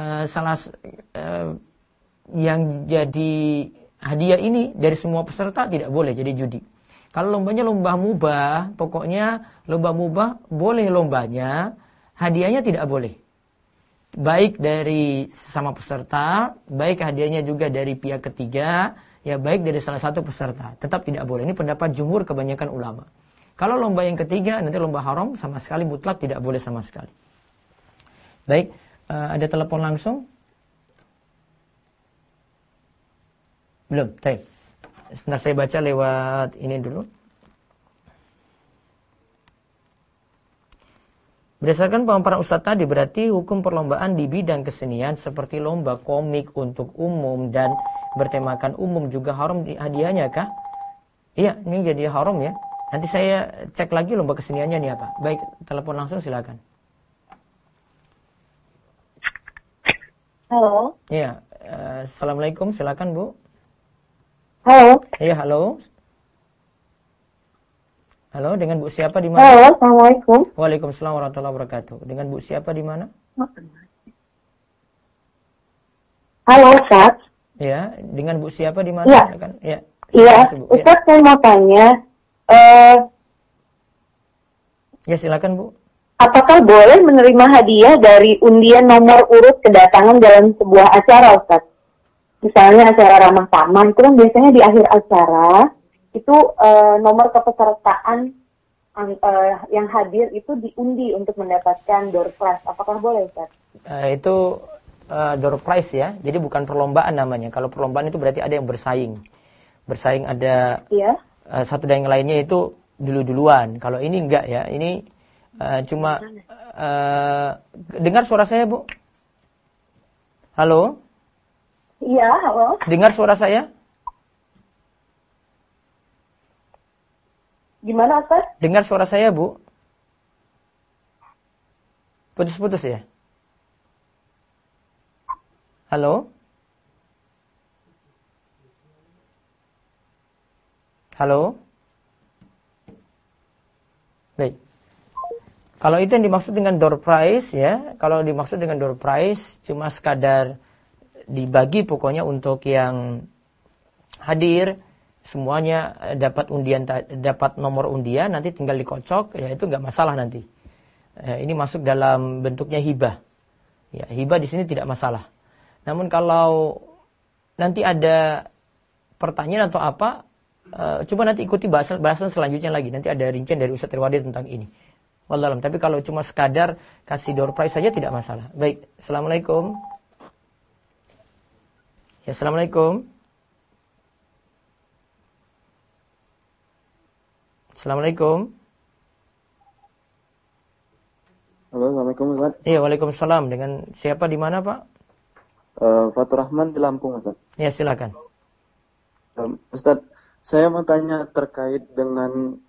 yang jadi hadiah ini dari semua peserta tidak boleh jadi judi. Kalau lombanya lomba mubah, pokoknya lomba mubah boleh lombanya, hadiahnya tidak boleh. Baik dari sesama peserta, baik hadiahnya juga dari pihak ketiga, ya baik dari salah satu peserta. Tetap tidak boleh. Ini pendapat jumhur kebanyakan ulama. Kalau lomba yang ketiga, nanti lomba haram sama sekali mutlak tidak boleh sama sekali. Baik, ada telepon langsung? Belum, baik. Sebentar saya baca lewat ini dulu. Berdasarkan pemaparan Ustaz tadi, berarti hukum perlombaan di bidang kesenian seperti lomba komik untuk umum dan bertemakan umum juga haram hadiahnya kah? Iya, ini jadi haram ya. Nanti saya cek lagi lomba keseniannya nih apa. Baik, telepon langsung silakan. Halo. Iya, assalamualaikum, silakan Bu. Halo. Iya, halo. Halo, dengan Bu siapa di mana? Halo, assalamualaikum. Waalaikumsalam warahmatullahi wabarakatuh. Dengan Bu siapa di mana? Halo, Ustaz. Ya, dengan Bu siapa di mana? Iya. Ya. Iya, Bu. Ustaz saya mau tanya, Ya, silakan Bu. apakah boleh menerima hadiah dari undian nomor urut kedatangan dalam sebuah acara, Ustaz? Misalnya acara ramah taman, itu kan biasanya di akhir acara, itu nomor kepesertaan yang hadir itu diundi untuk mendapatkan door prize. Apakah boleh, Ustaz? Itu door prize ya. Jadi bukan perlombaan namanya. Kalau perlombaan itu berarti ada yang bersaing. Bersaing ada satu dan yang lainnya itu dulu-duluan. Kalau ini enggak ya. Ini cuma dengar suara saya, Bu? Halo? Iya, halo. Dengar suara saya? Gimana, Ustaz? Dengar suara saya, Bu? Putus-putus ya? Halo? Halo? Baik. Kalau itu yang dimaksud dengan door prize ya, kalau dimaksud dengan door prize cuma sekadar dibagi pokoknya untuk yang hadir semuanya dapat undian, dapat nomor undian, nanti tinggal dikocok, ya itu nggak masalah nanti. Ini masuk dalam bentuknya hibah. Ya, hibah di sini tidak masalah. Namun kalau nanti ada pertanyaan atau apa, coba nanti ikuti bahasan selanjutnya lagi. Nanti ada rincian dari Ustaz Irwadi tentang ini. Wallahualam. Tapi kalau cuma sekadar kasih door prize saja tidak masalah. Baik, assalamualaikum. Ya, assalamualaikum. Assalamualaikum. Halo, assalamualaikum Ustaz. Iya, waalaikumsalam. Dengan siapa di mana Pak? Fatur Rahman di Lampung Ustaz. Ya, silakan. Ustaz, saya mau tanya terkait dengan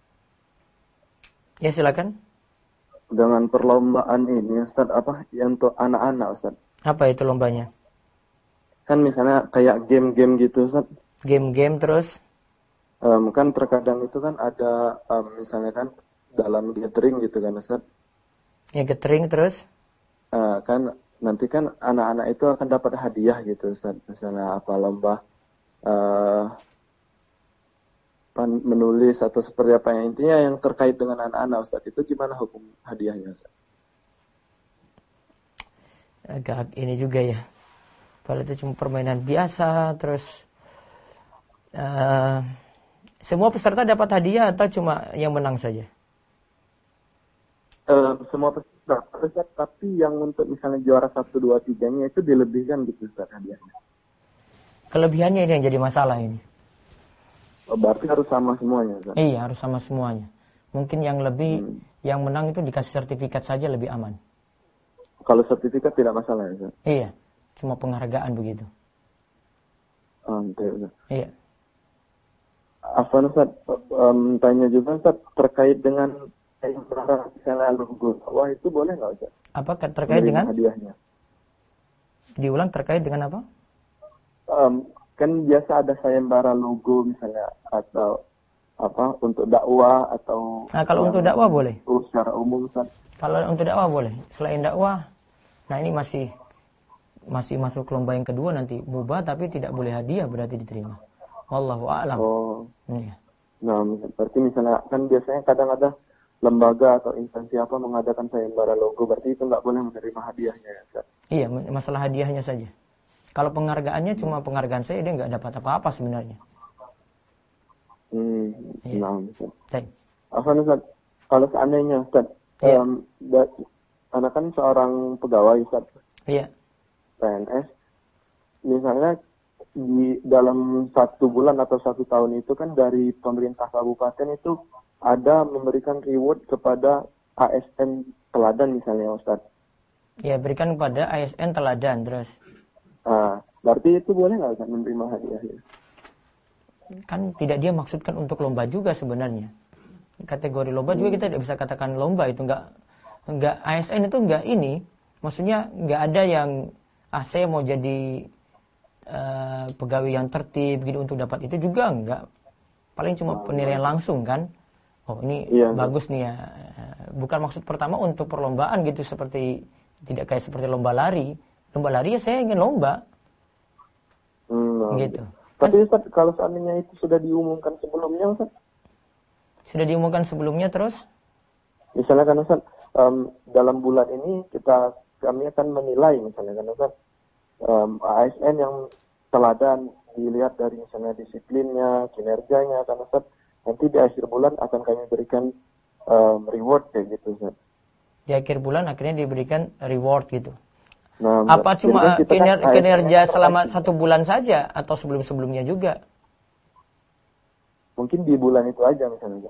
Ya, silakan. Dengan perlombaan ini Ustaz, apa yang untuk anak-anak Ustaz? Apa itu lombanya? Kan misalnya kayak game-game gitu Ustaz. Game-game terus? Kan terkadang itu kan ada misalnya kan dalam gathering gitu kan Ustaz. Ya, gathering terus? Kan nanti kan anak-anak itu akan dapat hadiah gitu Ustaz. Misalnya apa lomba menulis atau seperti apa yang intinya yang terkait dengan anak-anak Ustaz, itu gimana hukum hadiahnya Ustaz? Agak ini juga ya. Kalau itu cuma permainan biasa terus semua peserta dapat hadiah atau cuma yang menang saja? Semua peserta, tapi yang untuk misalnya juara 1, 2, 3-nya itu dilebihkan gitu Ustaz hadiahnya. Kelebihannya ini yang jadi masalah ini. Berarti harus sama semuanya Ustaz? Iya, harus sama semuanya. Mungkin yang lebih, yang menang itu dikasih sertifikat saja lebih aman. Kalau sertifikat tidak masalah ya Ustaz? Iya, cuma penghargaan begitu. Ustaz. Iya. Afwan Ustaz, tanya juga Ustaz terkait dengan misalnya logo. Wah, itu boleh nggak Ustaz? Apa terkait dengan? Hadiahnya. Diulang, terkait dengan apa? Kan biasa ada sayembara logo misalnya atau apa untuk dakwah atau. Nah, kalau untuk dakwah boleh. Secara umum Ustaz. Kalau untuk dakwah boleh. Selain dakwah, nah ini masih masuk lomba yang kedua nanti, mubah tapi tidak boleh hadiah berarti diterima. Wallahu a'lam. Oh. Iya. Nah, berarti misalnya kan biasanya kadang ada lembaga atau instansi apa mengadakan sayembara logo, berarti itu nggak boleh menerima hadiahnya ya Ustaz? Iya, masalah hadiahnya saja. Kalau penghargaannya cuma penghargaan saya, dia nggak dapat apa-apa sebenarnya. Nah, Baik. Ustaz, kalau seandainya Ustaz, Iya. anak kan seorang pegawai Ustaz, Iya. PNS, misalnya di dalam 1 bulan atau 1 tahun itu kan dari pemerintah kabupaten itu ada memberikan reward kepada ASN teladan misalnya Ustaz. Ya, berikan kepada ASN teladan terus. Nah, berarti itu boleh nggak Ustaz menerima hadiah? Kan tidak dia maksudkan untuk lomba juga sebenarnya. Kategori lomba juga kita tidak bisa katakan lomba, itu enggak ASN itu enggak ini. Maksudnya enggak ada yang saya mau jadi pegawai yang tertib gitu untuk dapat itu juga enggak. Paling cuma penilaian langsung kan. Oh, ini bagus nih ya. Bukan maksud pertama untuk perlombaan gitu, seperti tidak kayak seperti lomba lari. Lomba lari ya saya ingin lomba. Gitu. Tapi Ustaz, kalau seandainya itu sudah diumumkan sebelumnya Ustaz? Sudah diumumkan sebelumnya terus? Misalnya kan Ustaz, dalam bulan ini kami akan menilai misalnya kan Ustaz, ASN yang teladan dilihat dari misalnya disiplinnya, kinerjanya kan Ustaz, nanti di akhir bulan akan kami berikan reward kayak gitu Ustaz. Di akhir bulan akhirnya diberikan reward gitu. Nah, apa cuma kinerja ASN selama 1 bulan saja atau sebelum-sebelumnya juga? Mungkin di bulan itu aja misalnya.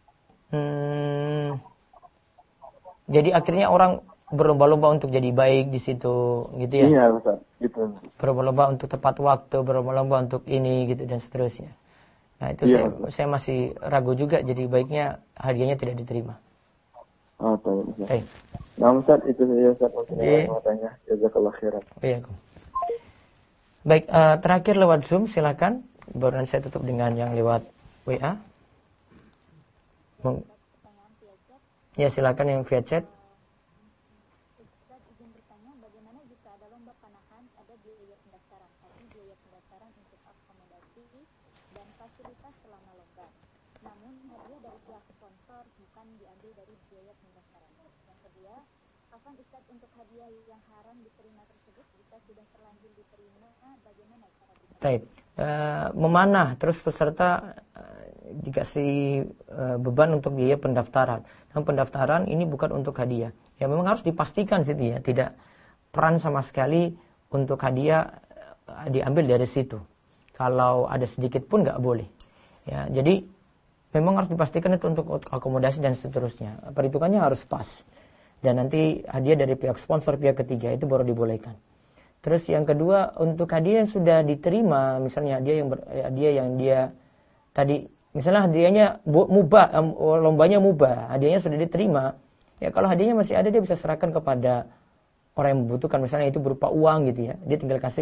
Jadi akhirnya orang berlomba-lomba untuk jadi baik di situ, gitu ya? Iya, Ustaz, gitu. Berlomba-lomba untuk tepat waktu, berlomba-lomba untuk ini, gitu dan seterusnya. Nah itu saya masih ragu juga, jadi baiknya hadiahnya tidak diterima. Oh, tahu. Nah, Ustaz, itu saja Ustaz mungkin yang mau tanya. Jazakallah khairan. Iya, baik, terakhir lewat Zoom, silakan. Baru nanti saya tutup dengan yang lewat WA. Ya, silakan yang via chat. Ustaz, izin bertanya, bagaimana jika ada lomba panahan, ada biaya pendaftaran, tapi biaya pendaftaran untuk akomodasi dan fasilitas selama lomba. Namun hadiah dari pihak sponsor bukan diambil dari biaya pendaftaran. Yang kedua, kapan Ustaz untuk hadiah yang haram diterima tersebut jika sudah terlanjur diterima, bagaimana cara diterima? Baik, memanah terus peserta dikasih beban untuk biaya pendaftaran. Nah, pendaftaran ini bukan untuk hadiah. Ya memang harus dipastikan situ ya, tidak peran sama sekali untuk hadiah diambil dari situ. Kalau ada sedikit pun nggak boleh. Ya, jadi memang harus dipastikan itu untuk akomodasi dan seterusnya. Perhitungannya harus pas. Dan nanti hadiah dari pihak sponsor, pihak ketiga itu baru dibolehkan. Terus yang kedua, untuk hadiah yang sudah diterima, misalnya hadiah yang dia tadi, misalnya hadiahnya mubah, lombanya mubah, hadiahnya sudah diterima. Ya kalau hadiahnya masih ada, dia bisa serahkan kepada orang yang membutuhkan, misalnya itu berupa uang gitu ya. Dia tinggal kasih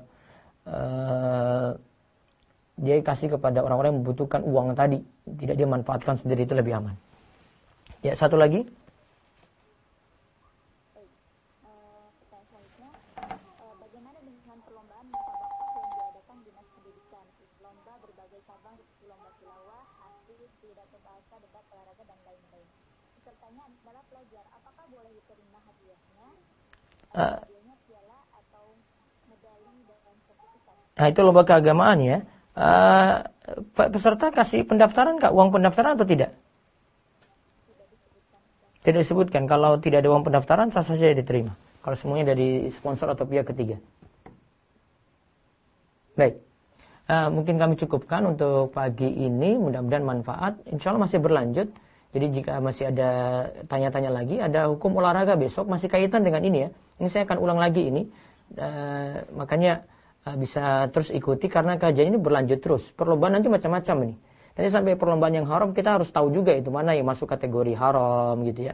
kepada orang-orang yang membutuhkan uang tadi, tidak dia manfaatkan sendiri, itu lebih aman. Ya, satu lagi. Bagaimana dengan perlombaan musabaqah yang diadakan Dinas Pendidikan, lomba berbagai cabang seperti lomba tilawah, hadis, pidato bahasa, debat olahraga dan lain-lain. Pesertanya adalah pelajar, apakah boleh diterima hadiahnya? Hadiahnya piala atau medali dan sertifikat? Nah, itu lomba keagamaan ya. Peserta kasih pendaftaran kah? Uang pendaftaran atau tidak? Tidak disebutkan. Kalau tidak ada uang pendaftaran, sah saja diterima. Kalau semuanya dari sponsor atau pihak ketiga. Baik. Mungkin kami cukupkan untuk pagi ini. Mudah-mudahan manfaat. Insya Allah masih berlanjut. Jadi jika masih ada tanya-tanya lagi, ada hukum olahraga besok. Masih kaitan dengan ini ya. Ini saya akan ulang lagi ini. Makanya bisa terus ikuti karena kajian ini berlanjut terus. Perlombaan nanti macam-macam ini. Nanti sampai perlombaan yang haram kita harus tahu juga itu mana yang masuk kategori haram gitu ya.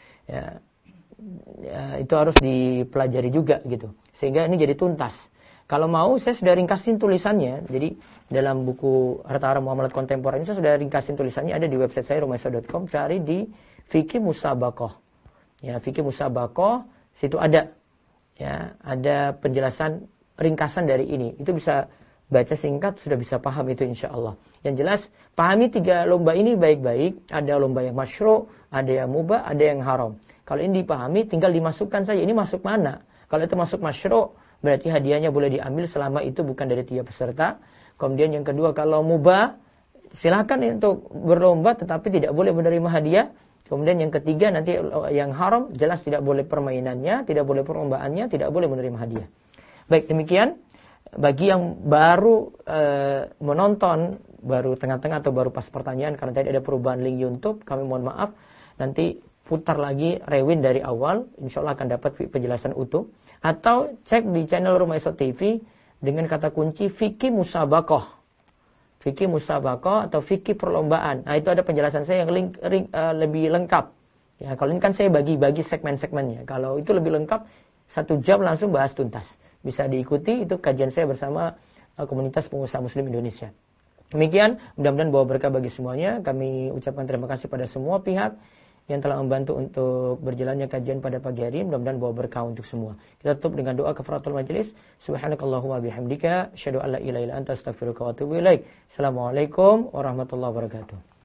Ya, itu harus dipelajari juga gitu. Sehingga ini jadi tuntas. Kalau mau saya sudah ringkasin tulisannya. Jadi dalam buku Harta Haram Muamalat Kontemporer ini saya sudah ringkasin tulisannya, ada di website saya rumahisa.com, cari di Fikih Musabaqah. Ya, Fikih Musabaqah situ ada. Ya, ada penjelasan ringkasan dari ini. Itu bisa baca singkat, sudah bisa paham itu insya Allah. Yang jelas, pahami 3 lomba ini baik-baik. Ada lomba yang masyru', ada yang mubah, ada yang haram. Kalau ini dipahami, tinggal dimasukkan saja. Ini masuk mana? Kalau itu masuk masyru', berarti hadiahnya boleh diambil selama itu bukan dari 3 peserta. Kemudian yang kedua, kalau mubah, silakan untuk berlomba tetapi tidak boleh menerima hadiah. Kemudian yang ketiga nanti yang haram jelas tidak boleh permainannya, tidak boleh perlombaannya, tidak boleh menerima hadiah. Baik, demikian bagi yang baru menonton, baru tengah-tengah atau baru pas pertanyaan karena tadi ada perubahan link YouTube, kami mohon maaf. Nanti putar lagi rewind dari awal, insya Allah akan dapat penjelasan utuh. Atau cek di channel Rumah Esok TV dengan kata kunci Fikih Musabakoh. Fikih Musabakoh atau Fikih Perlombaan. Nah itu ada penjelasan saya yang lebih lengkap. Ya, kalau ini kan saya bagi-bagi segmen-segmennya. Kalau itu lebih lengkap, 1 jam langsung bahas tuntas. Bisa diikuti, itu kajian saya bersama komunitas pengusaha muslim Indonesia. Demikian, mudah-mudahan bawa berkah bagi semuanya. Kami ucapkan terima kasih pada semua pihak yang telah membantu untuk berjalannya kajian pada pagi hari. Mudah-mudahan bawa berkah untuk semua. Kita tutup dengan doa kafaratul majelis. Subhanakallahumma bihamdika asyhadu an la ilaha illa anta astaghfiruka wa atubu ilaik. Assalamualaikum warahmatullahi wabarakatuh.